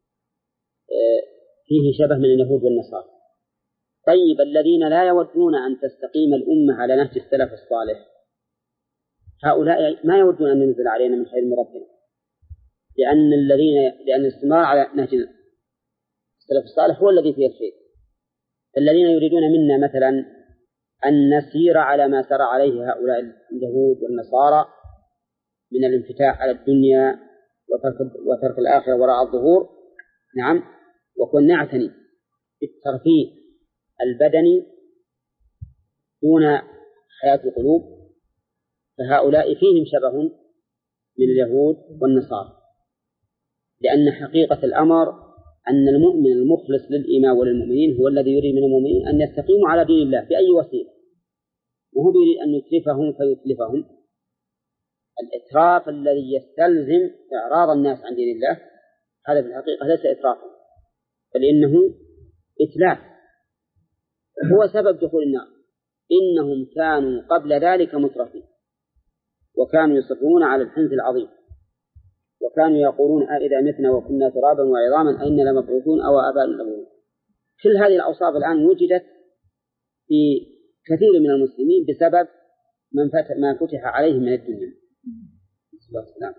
فيه شبه من اليهود والنصارى. طيب الذين لا يودون أن تستقيم الأمة على نهج السلف الصالح هؤلاء ما يودون أن ينزل علينا من خير من ربنا، لأن الذين لأن الاستمرار على نهج السلف الصالح هو الذي فيه الخير. الذين يريدون منا مثلا أن نسير على ما سار عليه هؤلاء اليهود والنصارى من الانفتاح على الدنيا وترك, وترك الآخرة وراء الظهور. نعم. وكن نعتني بالترفيه البدني دون حياة القلوب، فهؤلاء فيهم شبه من اليهود والنصارى، لأن حقيقة الأمر أن المؤمن المخلص للإيمان وللمؤمنين هو الذي يريد من المؤمنين أن يستقيموا على دين الله بأي وسيلة، وهو يريد أن يتلفهم فيتلفهم. الإتراف الذي يستلزم إعراض الناس عن دين الله هذا في الحقيقة ليس إترافا، بل إنه إتلاف، هو سبب دخول النار. إنهم كانوا قبل ذلك مترفين وكانوا يصرون على الحنث العظيم وكانوا يقولون أئذا متنا وكنا ترابا وعظاما أئنا لمبعوثون أو آباؤنا الأولون. كل هذه الأوصاف الآن وجدت في كثير من المسلمين بسبب من فتح ما فتح عليهم من الدنيا. السلام.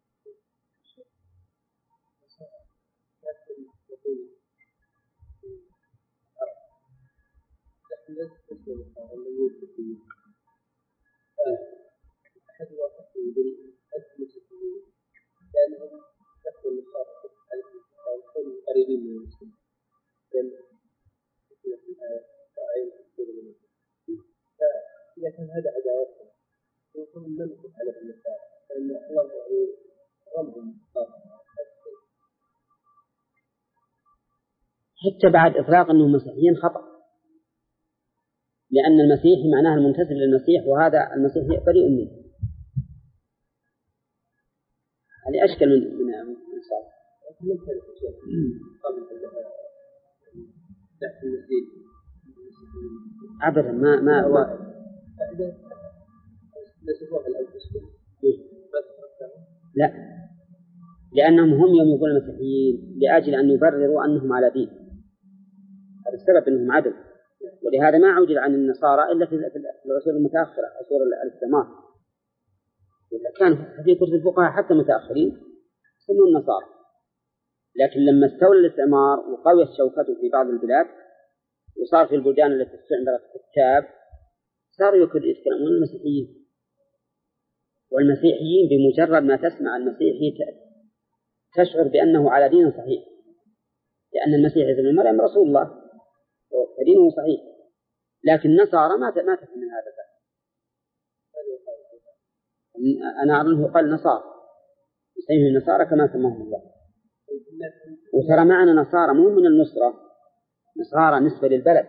قريبين من المسلمين فإذا كان هذا عداوتهم يكون المنكر على النساء فإن الله رمهم حتى بعد إطلاق أنهم مسيحيين خطأ، لأن المسيح معناه المنتسب للمسيح وهذا المسيح بريء منه. هذه أشكل من من الصالح. أبدا ما ما هو لا، لأنهم هم يوم يقولون المسيحيين لأجل أن يبرروا أنهم على دين، هذا السبب أنهم عدل. ولهذا ما عودل عن النصارى إلا في العصور المتأخرة، عصور الاستعمار. كان في كتب الفقهاء حتى متأخرين سموا النصارى، لكن لما استولى الاستعمار وقويت شوكته في بعض البلاد وصار في البلدان التي استعمرت كتاب صاروا يتكلمون المسيحيين. والمسيحيين بمجرد ما تسمع المسيحي تشعر بأنه على دين صحيح، لأن المسيح ابن مريم رسول الله فدينه صحيح. لكن النصارى ما ما تفهم من هذا الفهم. أنا أظنه قال نصارى يسميه النصارى كما سماهم الله. وترى معنا نصارى مو من النصرة، نصارى نسبة للبلد.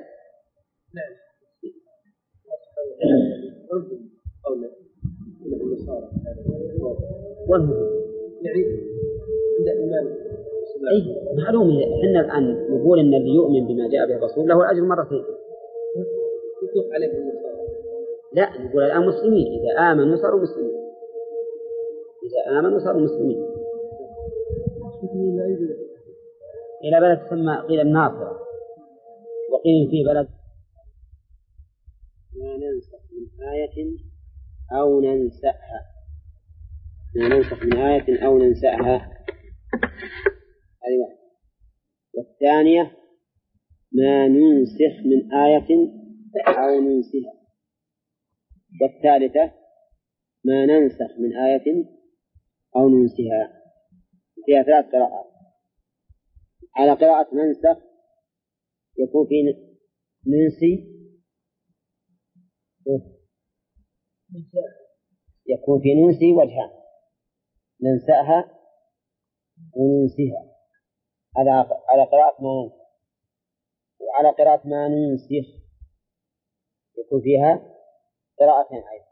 والهم يعني عند الإمام أي معلوم. إحنا الآن نقول إن اللي يؤمن بما جاء به الرسول له الأجر مرتين. يطلق عليهم النصارى. لا، نقول الآن مسلمين، إذا آمنوا صاروا مسلمين، إذا آمنوا صاروا مسلمين. إلى بلد تسمى قيل الناصرة، وقيل في بلد ما ننسخ من آية أو ننسأها، ما ننسخ من آية أو ننسأها، هذه واحدة. والثانية ما ننسخ من آية أو ننسها. والثالثة ما ننسخ من آية أو ننسها. فيها ثلاث قراءات. على قراءة ننسخ يكون في ننسي، يكون في ننسي وجهان، ننسأها وننسيها. هذا على قراءة ما ننسخ. وعلى قراءة ما ننسخ يكون فيها قراءتين أيضا،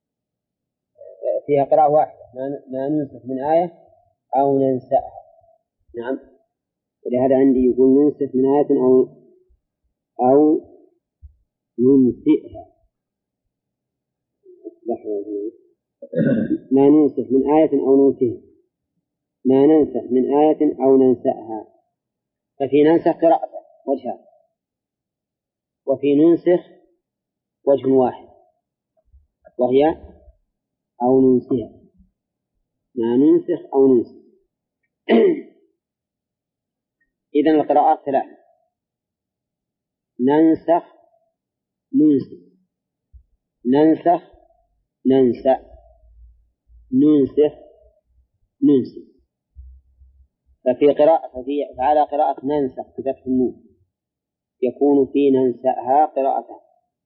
فيها قراءة واحدة ما ننسخ من آية أو ننسأها. نعم، ولهذا عندي يقول ننسخ من آية أو أو ننسئها. ما ننسخ من آية أو ننسئها، ما ننسخ من آية أو ننسأها. ففي ننسخ قراءة وجهان، وفي ننسخ وجه واحد وهي أو ننسها. ما ننسخ أو ننسخ. إذن القراءات ثلاثة: ننسخ ننسخ، ننسخ ننسأ، ننسخ ننسخ. ففي قراءة ففي فعلى قراءة ننسخ بفتح النون يكون في ننسأها قراءتان،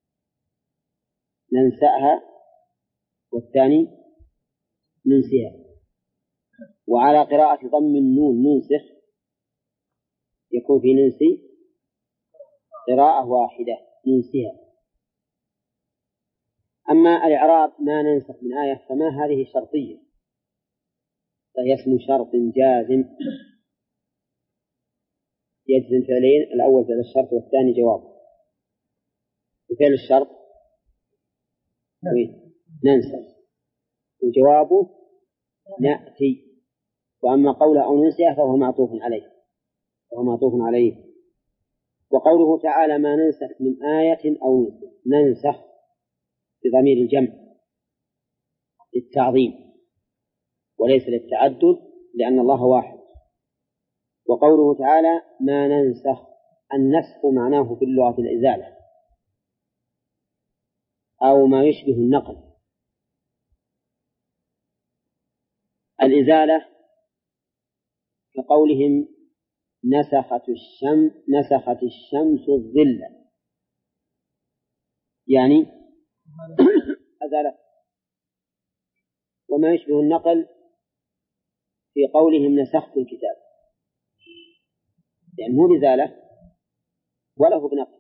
ننسأها والثاني ننسيها. وعلى قراءة ضم النون ننسخ يكون في ننسي قراءة واحدة ننسيها. أما الإعراب ما ننسخ من آية فما هذه شرطية، فهي اسم شرط جازم يجزم فعلين، الأول فعل الشرط والثاني جواب. وفعل الشرط ننسخ، وجوابه نأتي. وأما قوله أو ننسيه فهو معطوف عليه فهو معطوف عليه. وقوله تعالى ما ننسخ من آية أو ننسخ، ننسخ بضمير الجمع للتعظيم وليس للتعدد لأن الله واحد. وقوله تعالى ما ننسخ، النسخ معناه في اللغة الإزالة أو ما يشبه النقل. الإزالة كقولهم نسخت الشمس نسخت الشمس الظل، يعني أزالت. وما يشبه النقل في قولهم نسخت الكتاب، يعني مو بإزالة ولا هو بنقل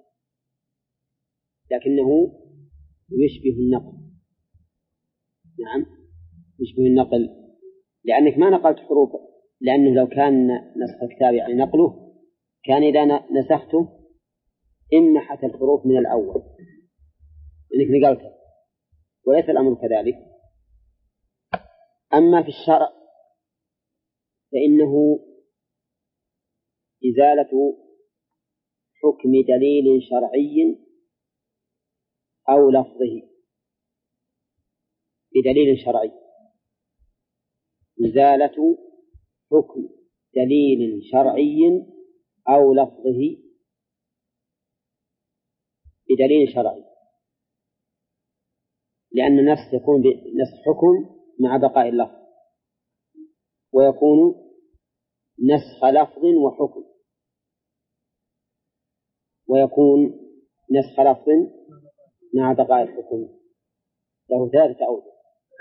لكنه يشبه النقل. نعم يشبه النقل لأنك ما نقلت حروف، لأنه لو كان نسخ الكتاب يعني نقله كان إذا نسخته إمحت الحروف من الأول إنك نقلتها، وليس الأمر كذلك. أما في الشرع فإنه إزالة حكم دليل شرعي أو لفظه بدليل شرعي، إزالة حكم دليل شرعي أو لفظه بدليل شرعي، لأن النسخ يكون بنسخ حكم مع بقاء اللفظ، ويكون نسخ لفظ وحكم، ويكون نسخ لفظ مع بقاء الحكم، له ثلاثة أوجه.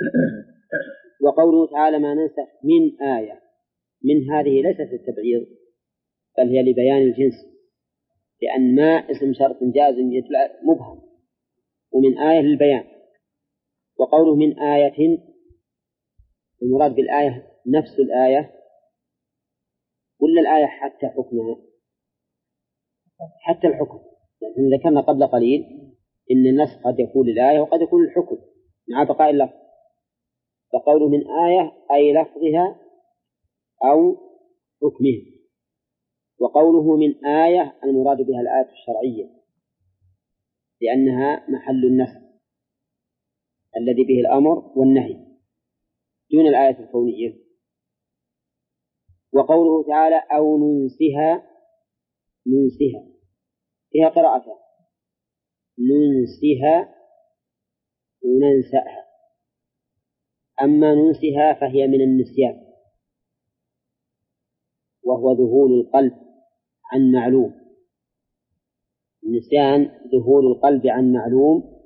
وقوله تعالى ما ننسخ من آية، من هذه ليست للتبعيض بل هي لبيان الجنس، لأن ما اسم شرط جازم مبهم، ومن آية للبيان. وقوله من آية المراد بالآية نفس الآية ولا الآية حتى حكمها؟ حتى الحكم، يعني ذكرنا قبل قليل إن النسخ قد يكون للآية وقد يكون للحكم مع بقاء اللفظ. فقوله من آية أي لفظها أو حكمها. وقوله من آية المراد بها الآية الشرعية لأنها محل النسخ الذي به الأمر والنهي دون الآية الكونية. وقوله تعالى أو ننسها، ننسها فيها قراءة ننسها وننسأها. أما ننسها فهي من النسيان، وهو ذهول القلب عن معلوم. النسيان ذهول القلب عن معلوم،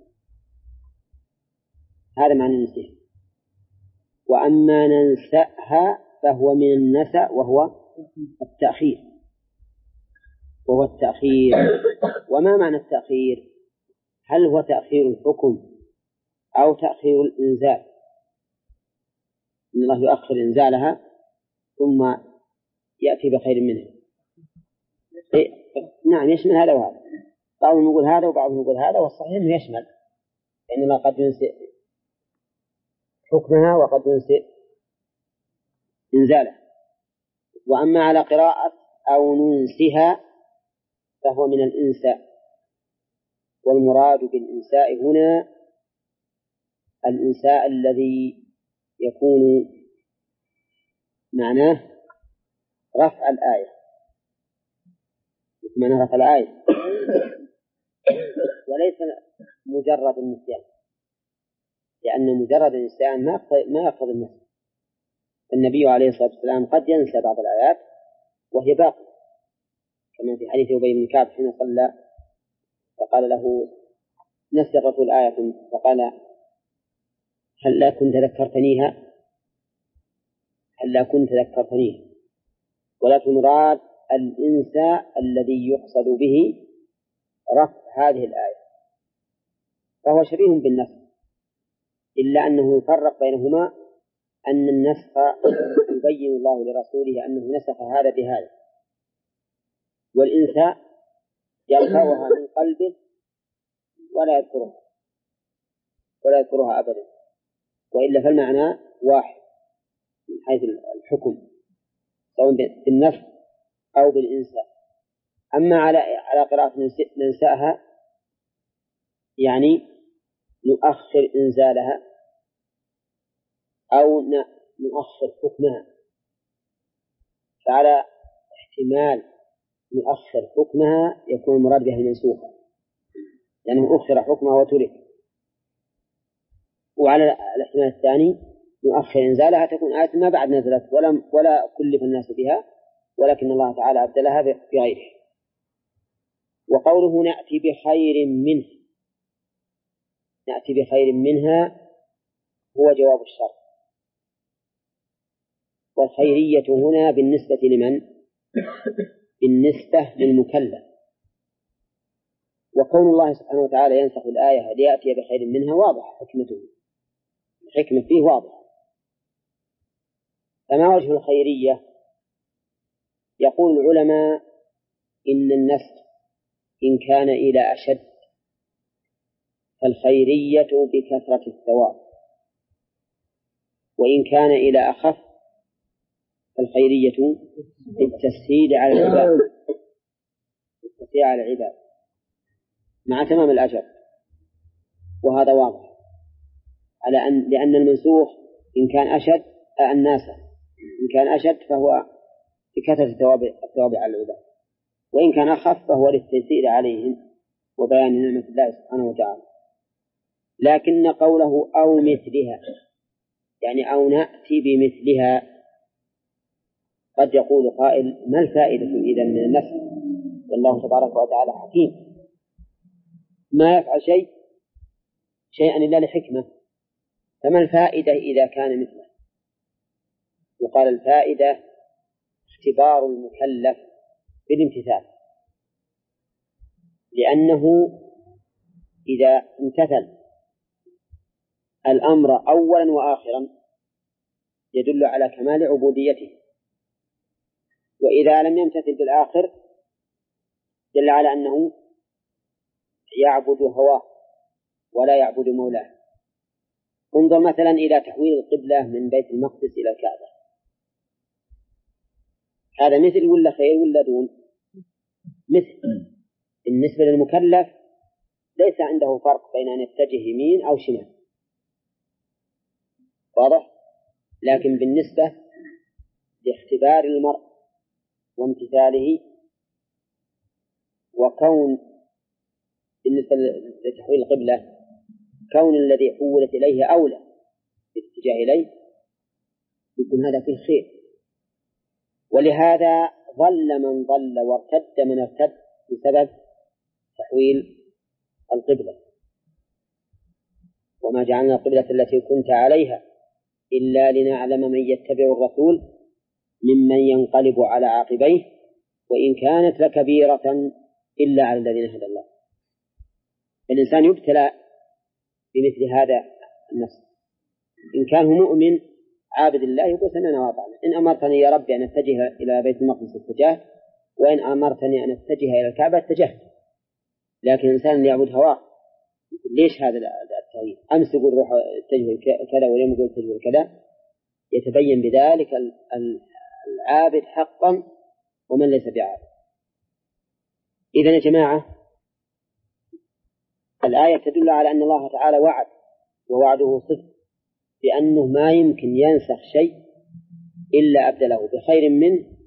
هذا معنى النسيان. وأما ننسأها فهو من النسأ وهو التأخير وهو التأخير. وما معنى التأخير؟ هل هو تأخير الحكم أو تأخير الإنزال؟ إن الله يؤخر إنزالها ثم يأتي بخير منها. إيه؟ نعم يشمل هذا وهذا، بعضهم يقول هذا وبعضهم يقول هذا، والصحيح أنه يشمل، لأن الله قد ينسئ حكمها وقد ينسئ إنزالها. وأما على قراءة أو ننسها فهو من الإنساء، والمراد بالإنساء هنا الإنساء الذي يكون معناه رفع الآية، معناه رفع الآية وليس مجرد النسيان، لأن مجرد النسيان ما يقتضي النسخ. النبي عليه الصلاة والسلام قد ينسى بعض الآيات وهي باقية، كما في حديث أبي بن كعب حين صلى فقال له نسي الرسول آية فقال هل لا كنت ذكرتنيها هل لا كنت ذكرتنيها ولكن مراد الإنساء الذي يقصد به رفع هذه الآية، فهو شبيه بالنسخ، إلا أنه يفرق بينهما أن النسخ يبين الله لرسوله أنه نسخ هذا بهذا، والإنساء يرفعها من قلبه ولا يذكرها. ولا يذكرها أبدا، وإلا فالمعنى واحد من حيث الحكم سواء بالنفس أو بالإنساء. أما على على قراءة ننساها يعني نؤخر إنزالها أو نؤخر حكمها، فعلى احتمال نؤخر حكمها يكون المراد بها المنسوخة لأنه أخر حكمها وترك، وعلى الاحتمال الثاني نؤخر إنزالها تكون آية ما بعد نزلت ولا ولا كلف الناس بها ولكن الله تعالى أبدلها بغيره. وقوله نأتي بخير منه، نأتي بخير منها هو جواب الشرط، والخيرية هنا بالنسبة لمن؟ بالنسبة للمكلف. وكون الله سبحانه وتعالى ينسخ الآية ليأتي بخير منها واضح حكمته، الحكمة فيه واضح. فما وجه الخيرية؟ يقول العلماء إن النسخ إن كان إلى أشد فالخيرية بكثرة الثواب، وإن كان إلى أخف فالخيرية بالتسهيل على العباد، بالتسهيل على العباد مع تمام الأجر. وهذا واضح على أن لأن المنسوخ إن كان أشد الناس إن كان أشد فهو بكثرة الثواب الثواب على العباد، وإن كان أخف فهو للتيسير عليهم وبيان نعمة الله سبحانه وتعالى. لكن قوله أو مثلها يعني أو نأتي بمثلها، قد يقول قائل ما الفائدة إذن من النسخ؟ والله تبارك وتعالى حكيم ما يفعل شيء شيئا إلا لحكمة، فما الفائدة إذا كان مثله؟ وقال الفائدة اختبار المكلف بالامتثال، لأنه إذا امتثل الأمر أولا وآخرا يدل على كمال عبوديته، وإذا لم يمتثل بالآخر دل على أنه يعبد هواه ولا يعبد مولاه. انظر مثلا إلى تحويل القبلة من بيت المقدس إلى الكعبة، هذا مثل ولا خير ولا دون؟ مثل. بالنسبة للمكلف ليس عنده فرق بين أن يتجه يمين أو شمال، واضح؟ لكن بالنسبة لاختبار المرء وامتثاله وكون بالنسبة لتحويل القبلة كون الذي حولت إليه أولى بالاتجاه إليه يكون هذا فيه خير. ولهذا ضل من ضل وارتد من ارتد بسبب تحويل القبلة. وما جعلنا القبلة التي كنت عليها إلا لنعلم من يتبع الرسول ممن ينقلب على عاقبيه وإن كانت لكبيرة إلا على الذين هدى الله. الإنسان يبتلى بمثل هذا النفس، إن كان هو مؤمن عابد الله يقول سمعنا وأطعنا، إن أمرتني يا ربي أن أتجه إلى بيت المقدس اتجهت، وإن أمرتني أن أتجه إلى الكعبة اتجهت. لكن الإنسان يعبد هواه ليش هذا التغيير؟ أمس يقول روح اتجه كذا واليوم يقول اتجه كذا، يتبين بذلك العابد حقا ومن ليس بعابد. إذن يا جماعة الآية تدل على أن الله تعالى وعد ووعده صدق، بأنه ما يمكن ينسخ شيء إلا أبدله بخير منه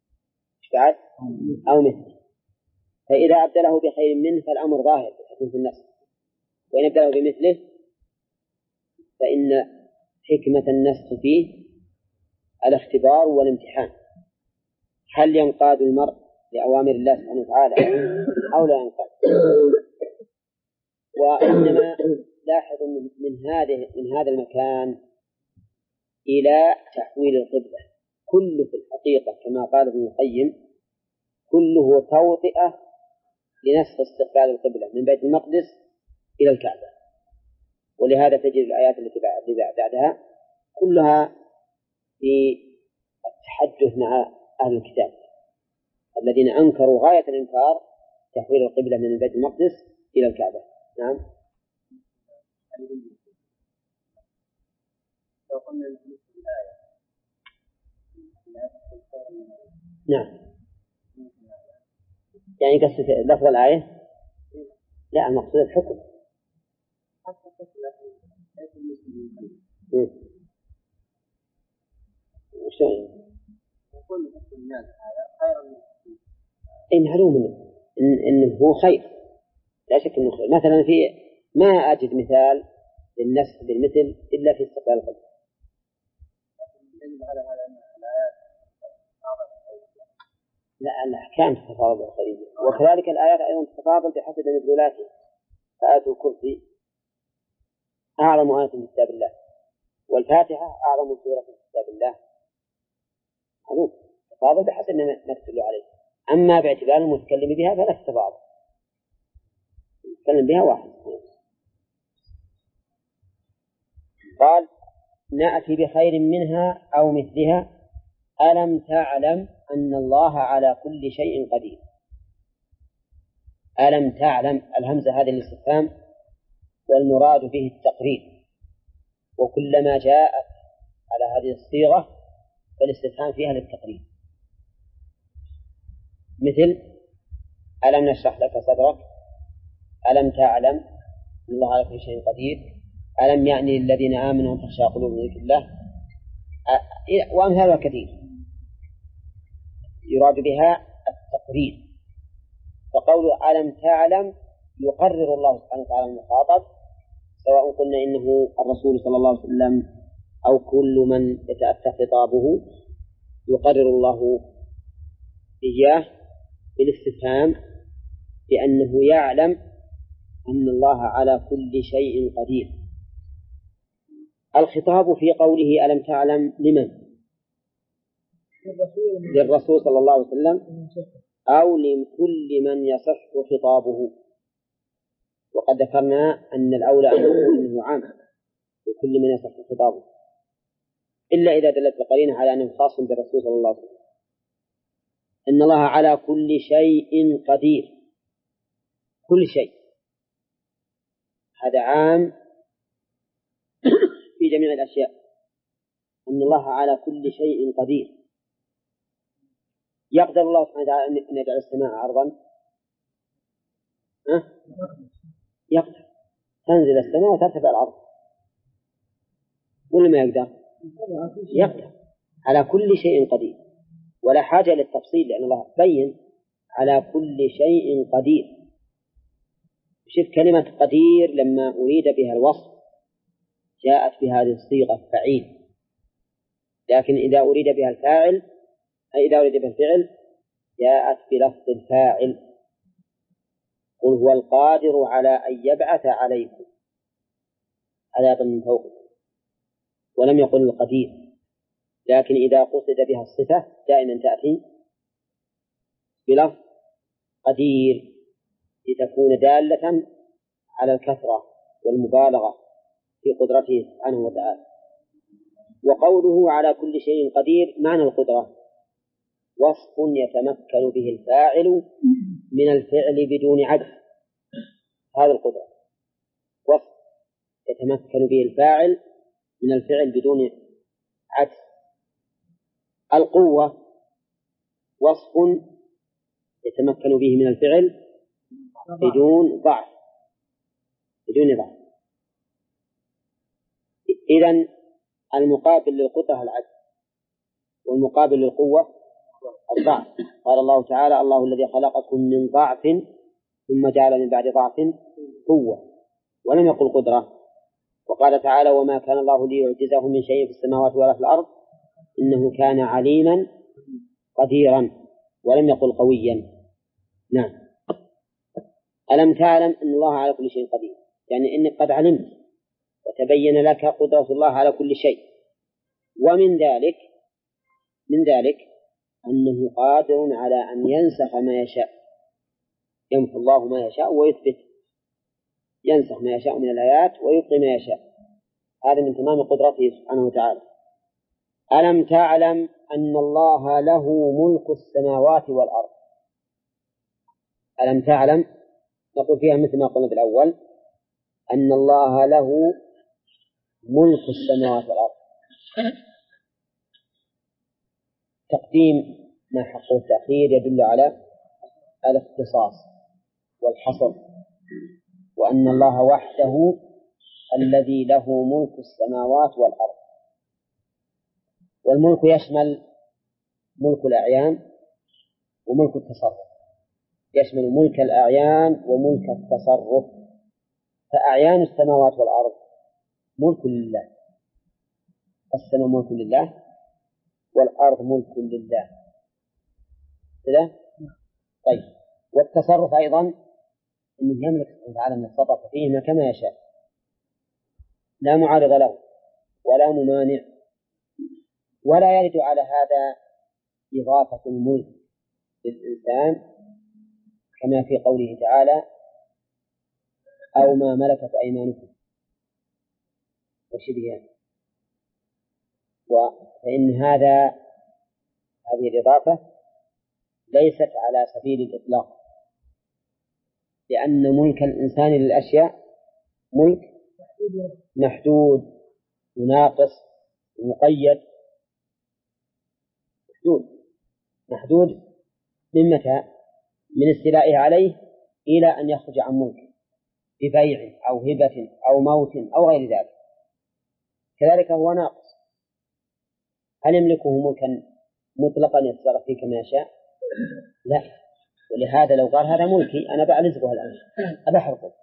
أو مثله. فإذا أبدله بخير منه فالأمر ظاهر بحكم في النسخ، وإن أبدله بمثله فإن حكمة النسخ فيه الاختبار والامتحان، هل ينقاد المرء لأوامر الله سبحانه وتعالى أو لا ينقاد. وإنما لاحظ من هذه من هذا المكان إلى تحويل القبلة كله في الحقيقة كما قال ابن القيم كله توطئة لنسخ استقبال القبلة من بيت المقدس إلى الكعبة. ولهذا تجد الآيات التي بعدها كلها في التحدث مع أهل الكتاب الذين أنكروا غاية الإنكار تحويل القبلة من بيت المقدس إلى الكعبة. نعم. نعم، يعني قصة لفظ الآية؟ لا، المقصود الحكم. وشون؟ إن معلوم إن إنه هو خير، لا شك إنه خير. مثلا في ما أجد مثال للنسخ بالمثل إلا في استقبال القدر. لا، الأحكام تتفاضل خارجيا، وكذلك الآيات أيضا تتفاضل بحسب مدلولاتها. فآية الكرسي أعظم آية في كتاب الله، والفاتحة أعظم سورة في كتاب الله. معلوم تتفاضل بحسب ما تدل عليه. أما باعتبار المتكلم بها فلا تتفاضل، المتكلم بها واحد. قال: نأتي بخير منها أو مثلها ألم تعلم أن الله على كل شيء قدير. ألم تعلم، الهمزة هذه الاستفهام، والمراد به التقرير، وكلما جاءت على هذه الصيغة فالاستفهام فيها للتقرير. مثل ألم نشرح لك صدرك، ألم تعلم أن الله على كل شيء قدير، ألم يعني للذين آمنوا تخشى قلوبهم لذكر الله، وأمثالها كثير يراد بها التقرير. فقول ألم تعلم يقرر الله سبحانه وتعالى المخاطب، سواء قلنا إنه الرسول صلى الله عليه وسلم أو كل من يتأتى خطابه، يقرر الله إياه بالاستفهام بأنه يعلم أن الله على كل شيء قدير. الخطاب في قوله ألم تعلم لمن؟ للرسول صلى الله عليه وسلم أو لكل من يصح خطابه. وقد ذكرنا أن الأولى أن نقول إنه عام لكل من يصح خطابه، إلا إذا دلت القرينة على أنه خاص بالرسول صلى الله عليه وسلم. إن الله على كل شيء قدير، كل شيء هذا عام في جميع الأشياء. أن الله على كل شيء قدير. يقدر الله سبحانه وتعالى أن يجعل السماء عرضا؟ أه؟ يقدر تنزل السماء وترتفع الأرض، ولا ما يقدر؟ يقدر. على كل شيء قدير، ولا حاجة للتفصيل لأن الله بين على كل شيء قدير. شوف كلمة قدير لما أريد بها الوصف جاءت بهذه الصيغة فعيل، لكن إذا أريد بها الفاعل أي إذا أريد بها الفعل جاءت بلفظ الفاعل. قل هو القادر على أن يبعث عليكم عذابا من فوقكم، ولم يقل القدير. لكن إذا قصد بها الصفة دائما تأتي بلفظ قدير لتكون دالة على الكثرة والمبالغة في قدرته سبحانه وتعالى. وقوله على كل شيء قدير معنى القدرة وصف يتمكن به الفاعل من الفعل بدون عجز. هذا القدرة وصف يتمكن به الفاعل من الفعل بدون عجز. القوة وصف يتمكن به من الفعل بدون ضعف بدون ضعف. إذن المقابل للقدرة العجز، والمقابل للقوة الضعف. قال الله تعالى: الله الذي خلقكم من ضعف ثم جعل من بعد ضعف قوة، ولم يقل قدرة. وقال تعالى: وما كان الله ليعجزه من شيء في السماوات ولا في الأرض إنه كان عليما قديرا، ولم يقل قويا. نعم. ألم تعلم أن الله على كل شيء قدير، يعني إنك قد علمت وتبين لك قدرة الله على كل شيء. ومن ذلك من ذلك أنه قادر على أن ينسخ ما يشاء. يمحو الله ما يشاء ويثبت، ينسخ ما يشاء من الآيات ويبقي ما يشاء. هذا من تمام قدرته سبحانه وتعالى. ألم تعلم أن الله له ملك السماوات والأرض. ألم تعلم نقول فيها مثل ما قلنا بالأول أن الله له ملك السماوات والأرض، تقديم ما حقه التأخير يدل على الاختصاص والحصر، وأن الله وحده الذي له ملك السماوات والأرض. والملك يشمل ملك الأعيان وملك التصرف، يشمل ملك الأعيان وملك التصرف. فأعيان السماوات والأرض ملك لله، السماء ملك لله والأرض ملك لله كذا. طيب، والتصرف أيضا إنه يملك على من يتصرف فيهما كما يشاء، لا معارض له ولا ممانع، ولا يرد على هذا إضافة الملك للإنسان كما في قوله تعالى أو ما ملكت أيمانكم وشبهها. وفإن هذا هذه الإضافة ليست على سبيل الإطلاق، لأن ملك الإنسان للأشياء ملك محدود وناقص ومقيد. محدود محدود من متى؟ من استيلائه عليه إلى أن يخرج عن ملك ببيع أو هبة أو موت أو غير ذلك. كذلك هو ناقص، هل يملكه ملكا مطلقا يتصرف فيه كما يشاء؟ لا. ولهذا لو قال هذا ملكي أنا بألزقه الآن أبى أحرقه،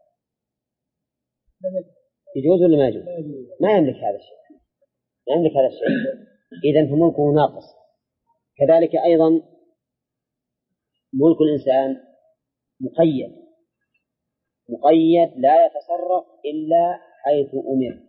يجوز ولا ما يجوز؟ ما يملك هذا الشيء، ما يملك هذا الشيء، إذن فملكه ناقص. كذلك أيضا ملك الإنسان مقيد، مقيد لا يتصرف إلا حيث أمر.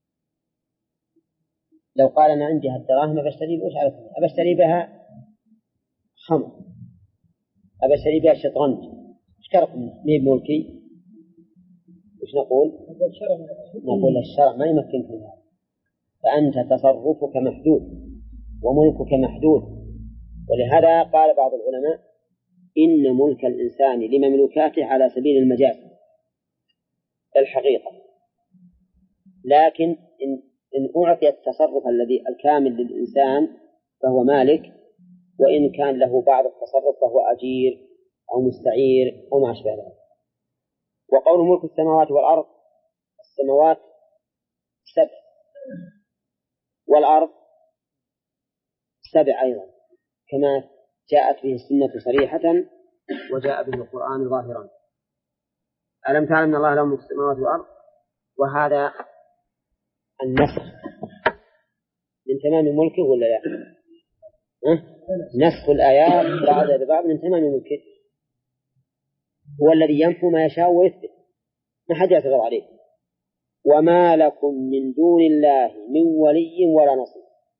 لو قال أنا عندي هالدراهم أبشتري وش عرفني أبشتري بها خمر، أبشتري بها شطرنج، إيش كرق مين ملكي؟ وش نقول؟ نقول الشرع ما يمكن في هذا، فأنت تصرفك محدود وملكك محدود. ولهذا قال بعض العلماء إن ملك الإنسان لمملوكاته على سبيل المجاز الحقيقة، لكن إن, إن أعطي التصرف الذي الكامل للإنسان فهو مالك، وإن كان له بعض التصرف فهو أجير أو مستعير أو ما أشبه ذلك. وقول ملك السماوات والأرض، السماوات سبع والأرض سبع أيضا كما جاءت به السنة صريحة وجاء به القرآن ظاهرا. ألم تعلم أن الله له ملك السماوات والأرض؟ وهذا النسخ من تمام ملكه ولا لا؟ أه؟ نسخ الآيات بعض ببعض من تمام ملكه، هو الذي ينفو ما يشاء ويثبت، ما حد يعتذر عليه. وما لكم من دون الله من ولي ولا نصير.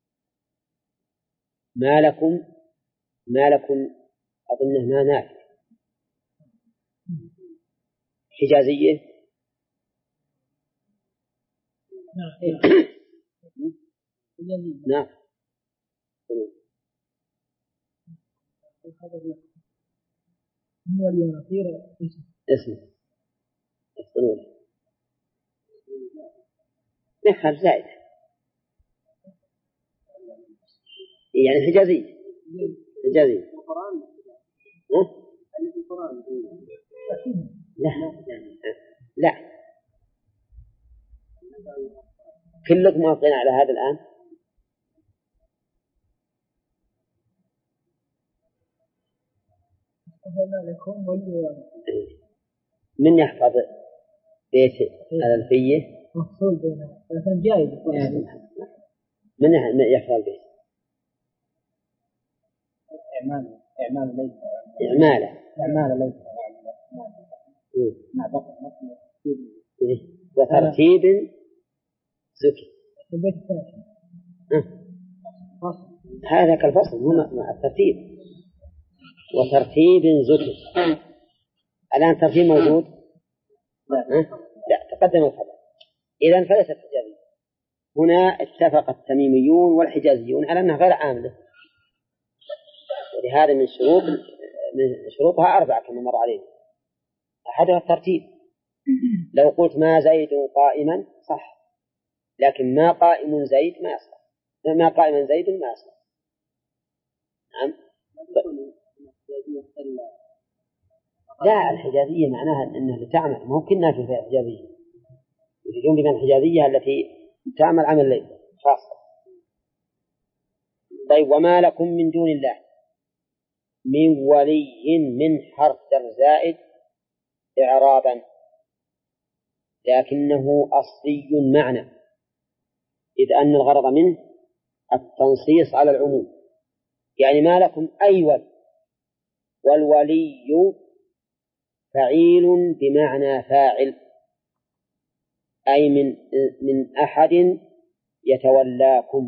ما لكم ما لكم أظنه ما نافع حجازية. نعم اسمه اسمه نحن زائد يعني حجازي حجازي لا لا كلكم موافقين على هذا الآن؟ من يحفظ بيت الألفية؟ مفصول بينهم لكن جائز. من يحفظ البيت؟ إعمال إعمال ليس إعماله إعمال ليس مع بقى وترتيب زكي. البيت الثاني هذا كالفصل مع الترتيب وترتيب زكي. الآن ترتيب موجود؟ لا, لا. تقدم الخبر. إذن فليست حجازية. هنا اتفق التميميون والحجازيون على أنها غير عاملة، ولهذا من شروط من شروطها أربعة كما مر عليه. أحدها الترتيب. لو قلت ما زيد قائما صح، لكن ما قائم زيد ما يصح، ما قائما زيد ما أصلح. نعم. لا، الحجازية معناها أنها تعمل، مو كنا في الحجازية يريدون بمن الحجازية التي تعمل عمل الليل خاصة. طيب وما لكم من دون الله من ولي من حرف جر زائد إعرابا لكنه أصلي معنى، إذ أن الغرض منه التنصيص على العموم. يعني ما لكم أي ولي، والولي فعيل بمعنى فاعل، أي من من أحد يتولاكم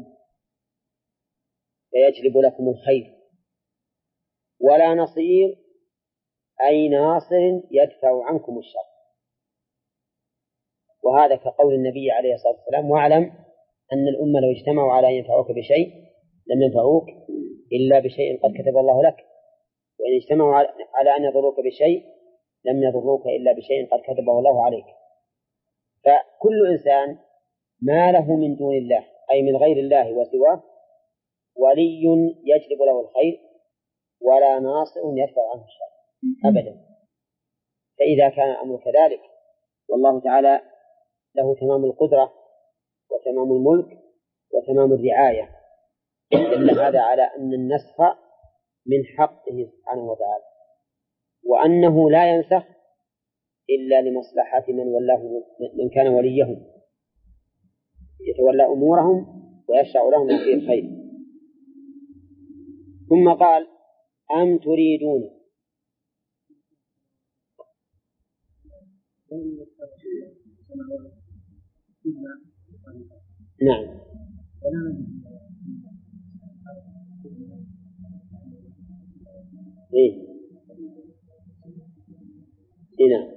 فيجلب لكم الخير، ولا نصير أي ناصر يدفع عنكم الشر. وهذا كقول النبي عليه الصلاة والسلام: واعلم أن الأمة لو اجتمعوا على أن ينفعوك بشيء لم ينفعوك إلا بشيء قد كتب الله لك، وإن اجتمعوا على أن يضروك بشيء لم يضروك إلا بشيء قد كتبه الله عليك. فكل إنسان ما له من دون الله أي من غير الله وسواه ولي يجلب له الخير ولا ناصر يدفع عنه الشر أبدا. فإذا كان الأمر كذلك والله تعالى له تمام القدرة وتمام الملك وتمام الرعاية، دل هذا على أن النسخ من حقه سبحانه وتعالى، وأنه لا ينسخ إلا لمصلحة من ولاه من كان وليهم يتولى أمورهم ويشرع لهم فيه الخير. ثم قال: أم تريدون. نعم. إيه. إيه نعم.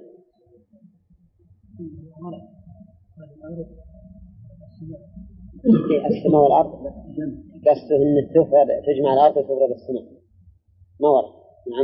إيه السماء والأرض قصده أن تفرد تجمع الأرض وتفرد السماء ما ورد. نعم.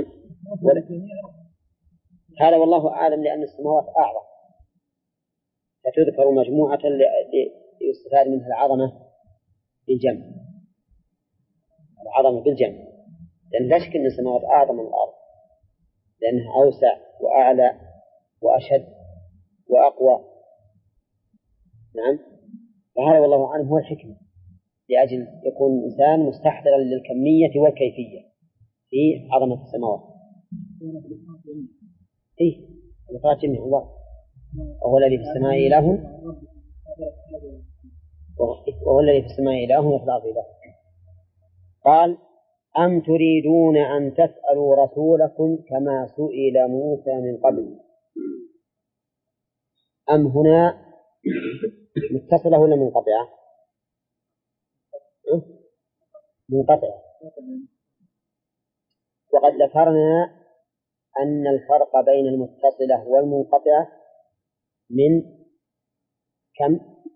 هذا والله أعلم، لأن السماوات أعظم فتذكر مجموعة ليستفاد منها العظمة بالجمع، العظمة بالجمع، لأن لا شك أن السماوات أعظم من الأرض لأنها أوسع وأعلى وأشد وأقوى. نعم. فهذا والله أعلم هو الحكمة، لأجل يكون الإنسان مستحضرا للكمية والكيفية في عظمة السماوات. إيه الإفراد جميع الله، وهو الذي في السماء إله وهو الذي في السماء إله وفي الأرض إله. قال: أم تريدون أن تسألوا رسولكم كما سئل موسى من قبل. أم هنا متصلة ولا منقطعة؟ منقطعة. وقد ذكرنا أن الفرق بين المتصلة والمنقطعة من كم؟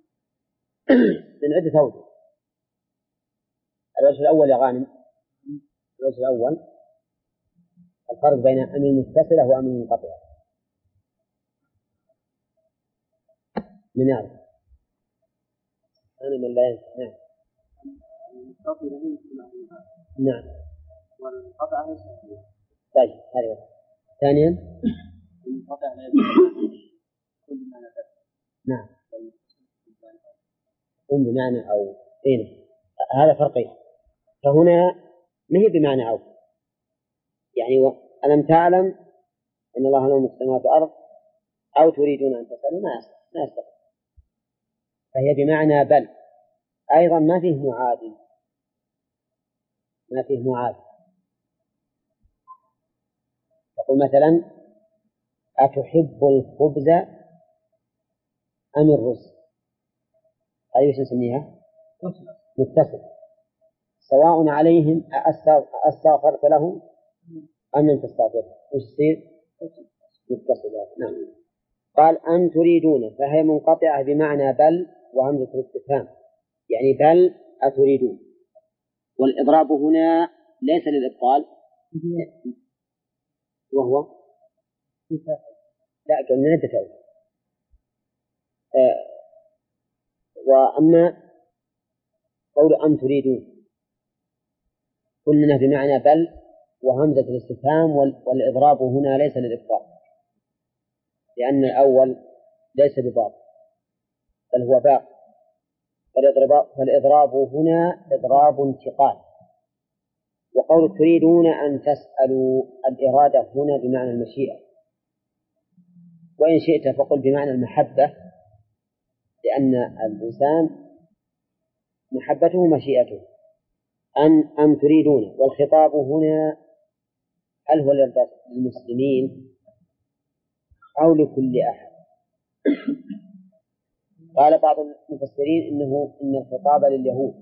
من عدة أوجه. الوجه الأول يا غانم، الوجه الأول الفرق بين أم المتصلة وأم المنقطعة. من يعرف؟ أنا من لا ينسى. نعم. والقطع طيب هذا. ثانيا القطع كل ما نزل. نعم. هم بمعنى أو إيه، هذا فرقين. فهنا ما هي بمعنى أو، يعني ألم تعلم أن الله له ملك السماوات والأرض أو تريدون أن تسألوا ما يستطيع، فهي بمعنى بل. أيضا ما فيه معادي، ما فيه معادي. تقول مثلا: أتحب الخبز أم الرز؟ هذه وش نسميها؟ متصل. سواء عليهم أستغفرت لهم أم لم تستغفر، وش يصير؟ متصلات. نعم. قال: أم تريدون، فهي منقطعة بمعنى بل وهمزة الاستفهام، يعني بل أتريدون. والإضراب هنا ليس للإبطال وهو لا قلنا عدة. آه وأما قول أم تريدون قلنا بمعنى بل، وهمزة الاستفهام والإضراب هنا ليس للإفراد، لأن الأول ليس بباطل بل هو باق، فالإضراب هنا إضراب انتقال. وقول تريدون أن تسألوا، الإرادة هنا بمعنى المشيئة، وإن شئت فقل بمعنى المحبة، لأن الإنسان محبته مشيئته. أن أم تريدون، والخطاب هنا هل هو للمسلمين أو لكل أحد؟ قال بعض المفسرين إنه إن الخطاب لليهود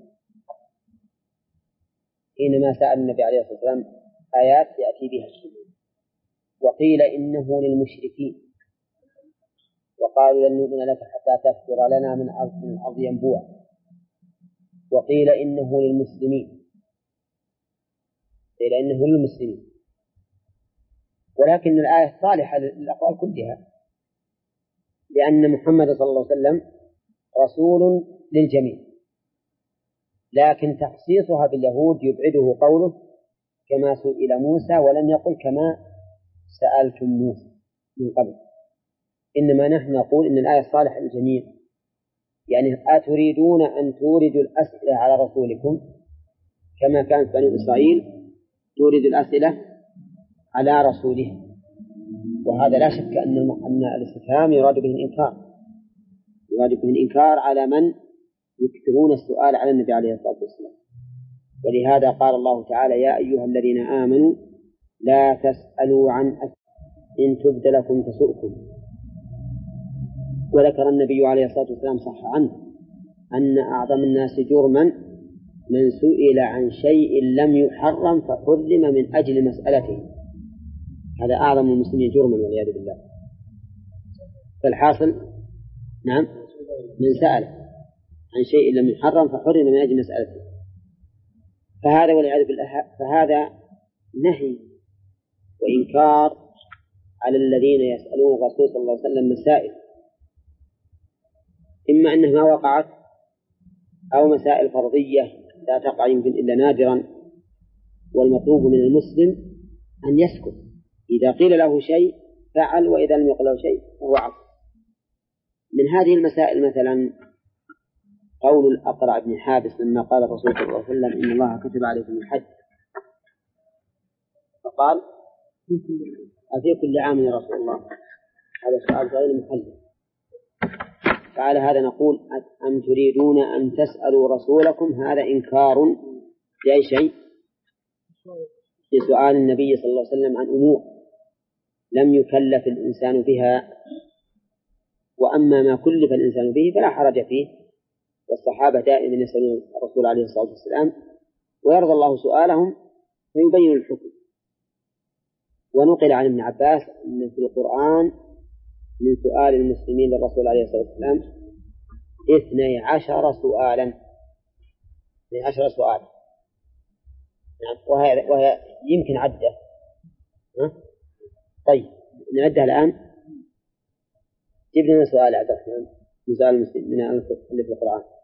حينما سأل النبي عليه الصلاة والسلام آيات يأتي بها، وقيل إنه للمشركين وقالوا لن نؤمن لك حتى تفجر لنا من أرض من الأرض ينبوعا، وقيل إنه للمسلمين قيل إنه للمسلمين ولكن الآية صالحة للأقوال كلها، لأن محمد صلى الله عليه وسلم رسول للجميع، لكن تخصيصها باليهود يبعده قوله كما سئل موسى ولم يقل كما سألتم موسى من قبل، إنما نحن نقول إن الآية صالحة للجميع. يعني أتريدون أن توردوا الأسئلة على رسولكم كما كانت بني إسرائيل تورد الأسئلة على رسوله، وهذا لا شك أن أن الاستفهام يراد به الإنكار، يراد به الإنكار على من يكثرون السؤال على النبي عليه الصلاة والسلام. ولهذا قال الله تعالى يا أيها الذين آمنوا لا تسألوا عن أسئلة إن تبد لكم تسؤكم. وذكر النبي عليه الصلاة والسلام صح عنه أن أعظم الناس جرما من سئل عن شيء لم يحرم فحرم من أجل مسألته، هذا أعظم المسلمين جرما والعياذ بالله. فالحاصل نعم من سأل عن شيء لم يحرم فحرم من أجل مسألته، فهذا والعياذ بالله فهذا نهي وإنكار على الذين يسألون الرسول صلى الله عليه وسلم مسائل، إما أنها وقعت أو مسائل فرضية لا تقع يمكن إلا نادرا، والمطلوب من المسلم أن يسكت، إذا قيل له شيء فعل وإذا لم يقل له شيء فهو عصر. من هذه المسائل مثلا قول الأقرع بن حابس لما قال الرسول صلى الله عليه وسلم إن الله كتب عليكم الحج، فقال أفي كل عام يا رسول الله؟ هذا سؤال غير محل. فعلى هذا نقول أم تريدون أن تسألوا رسولكم، هذا إنكار لأي شيء؟ لسؤال النبي صلى الله عليه وسلم عن أمور لم يكلف الإنسان بها، وأما ما كلف الإنسان به فلا حرج فيه، والصحابة دائما يسألون الرسول عليه الصلاة والسلام ويرضى الله سؤالهم فيبين الحكم. ونقل عن ابن عباس أن في القرآن من سؤال المسلمين للرسول عليه الصلاة والسلام اثني عشر سؤالا اثني عشر سؤالا وهي, وهي يمكن عدة. طيب نعدها الآن. جيب لنا سؤال عبد الرحمن من سؤال المسلمين من اللي في القرآن.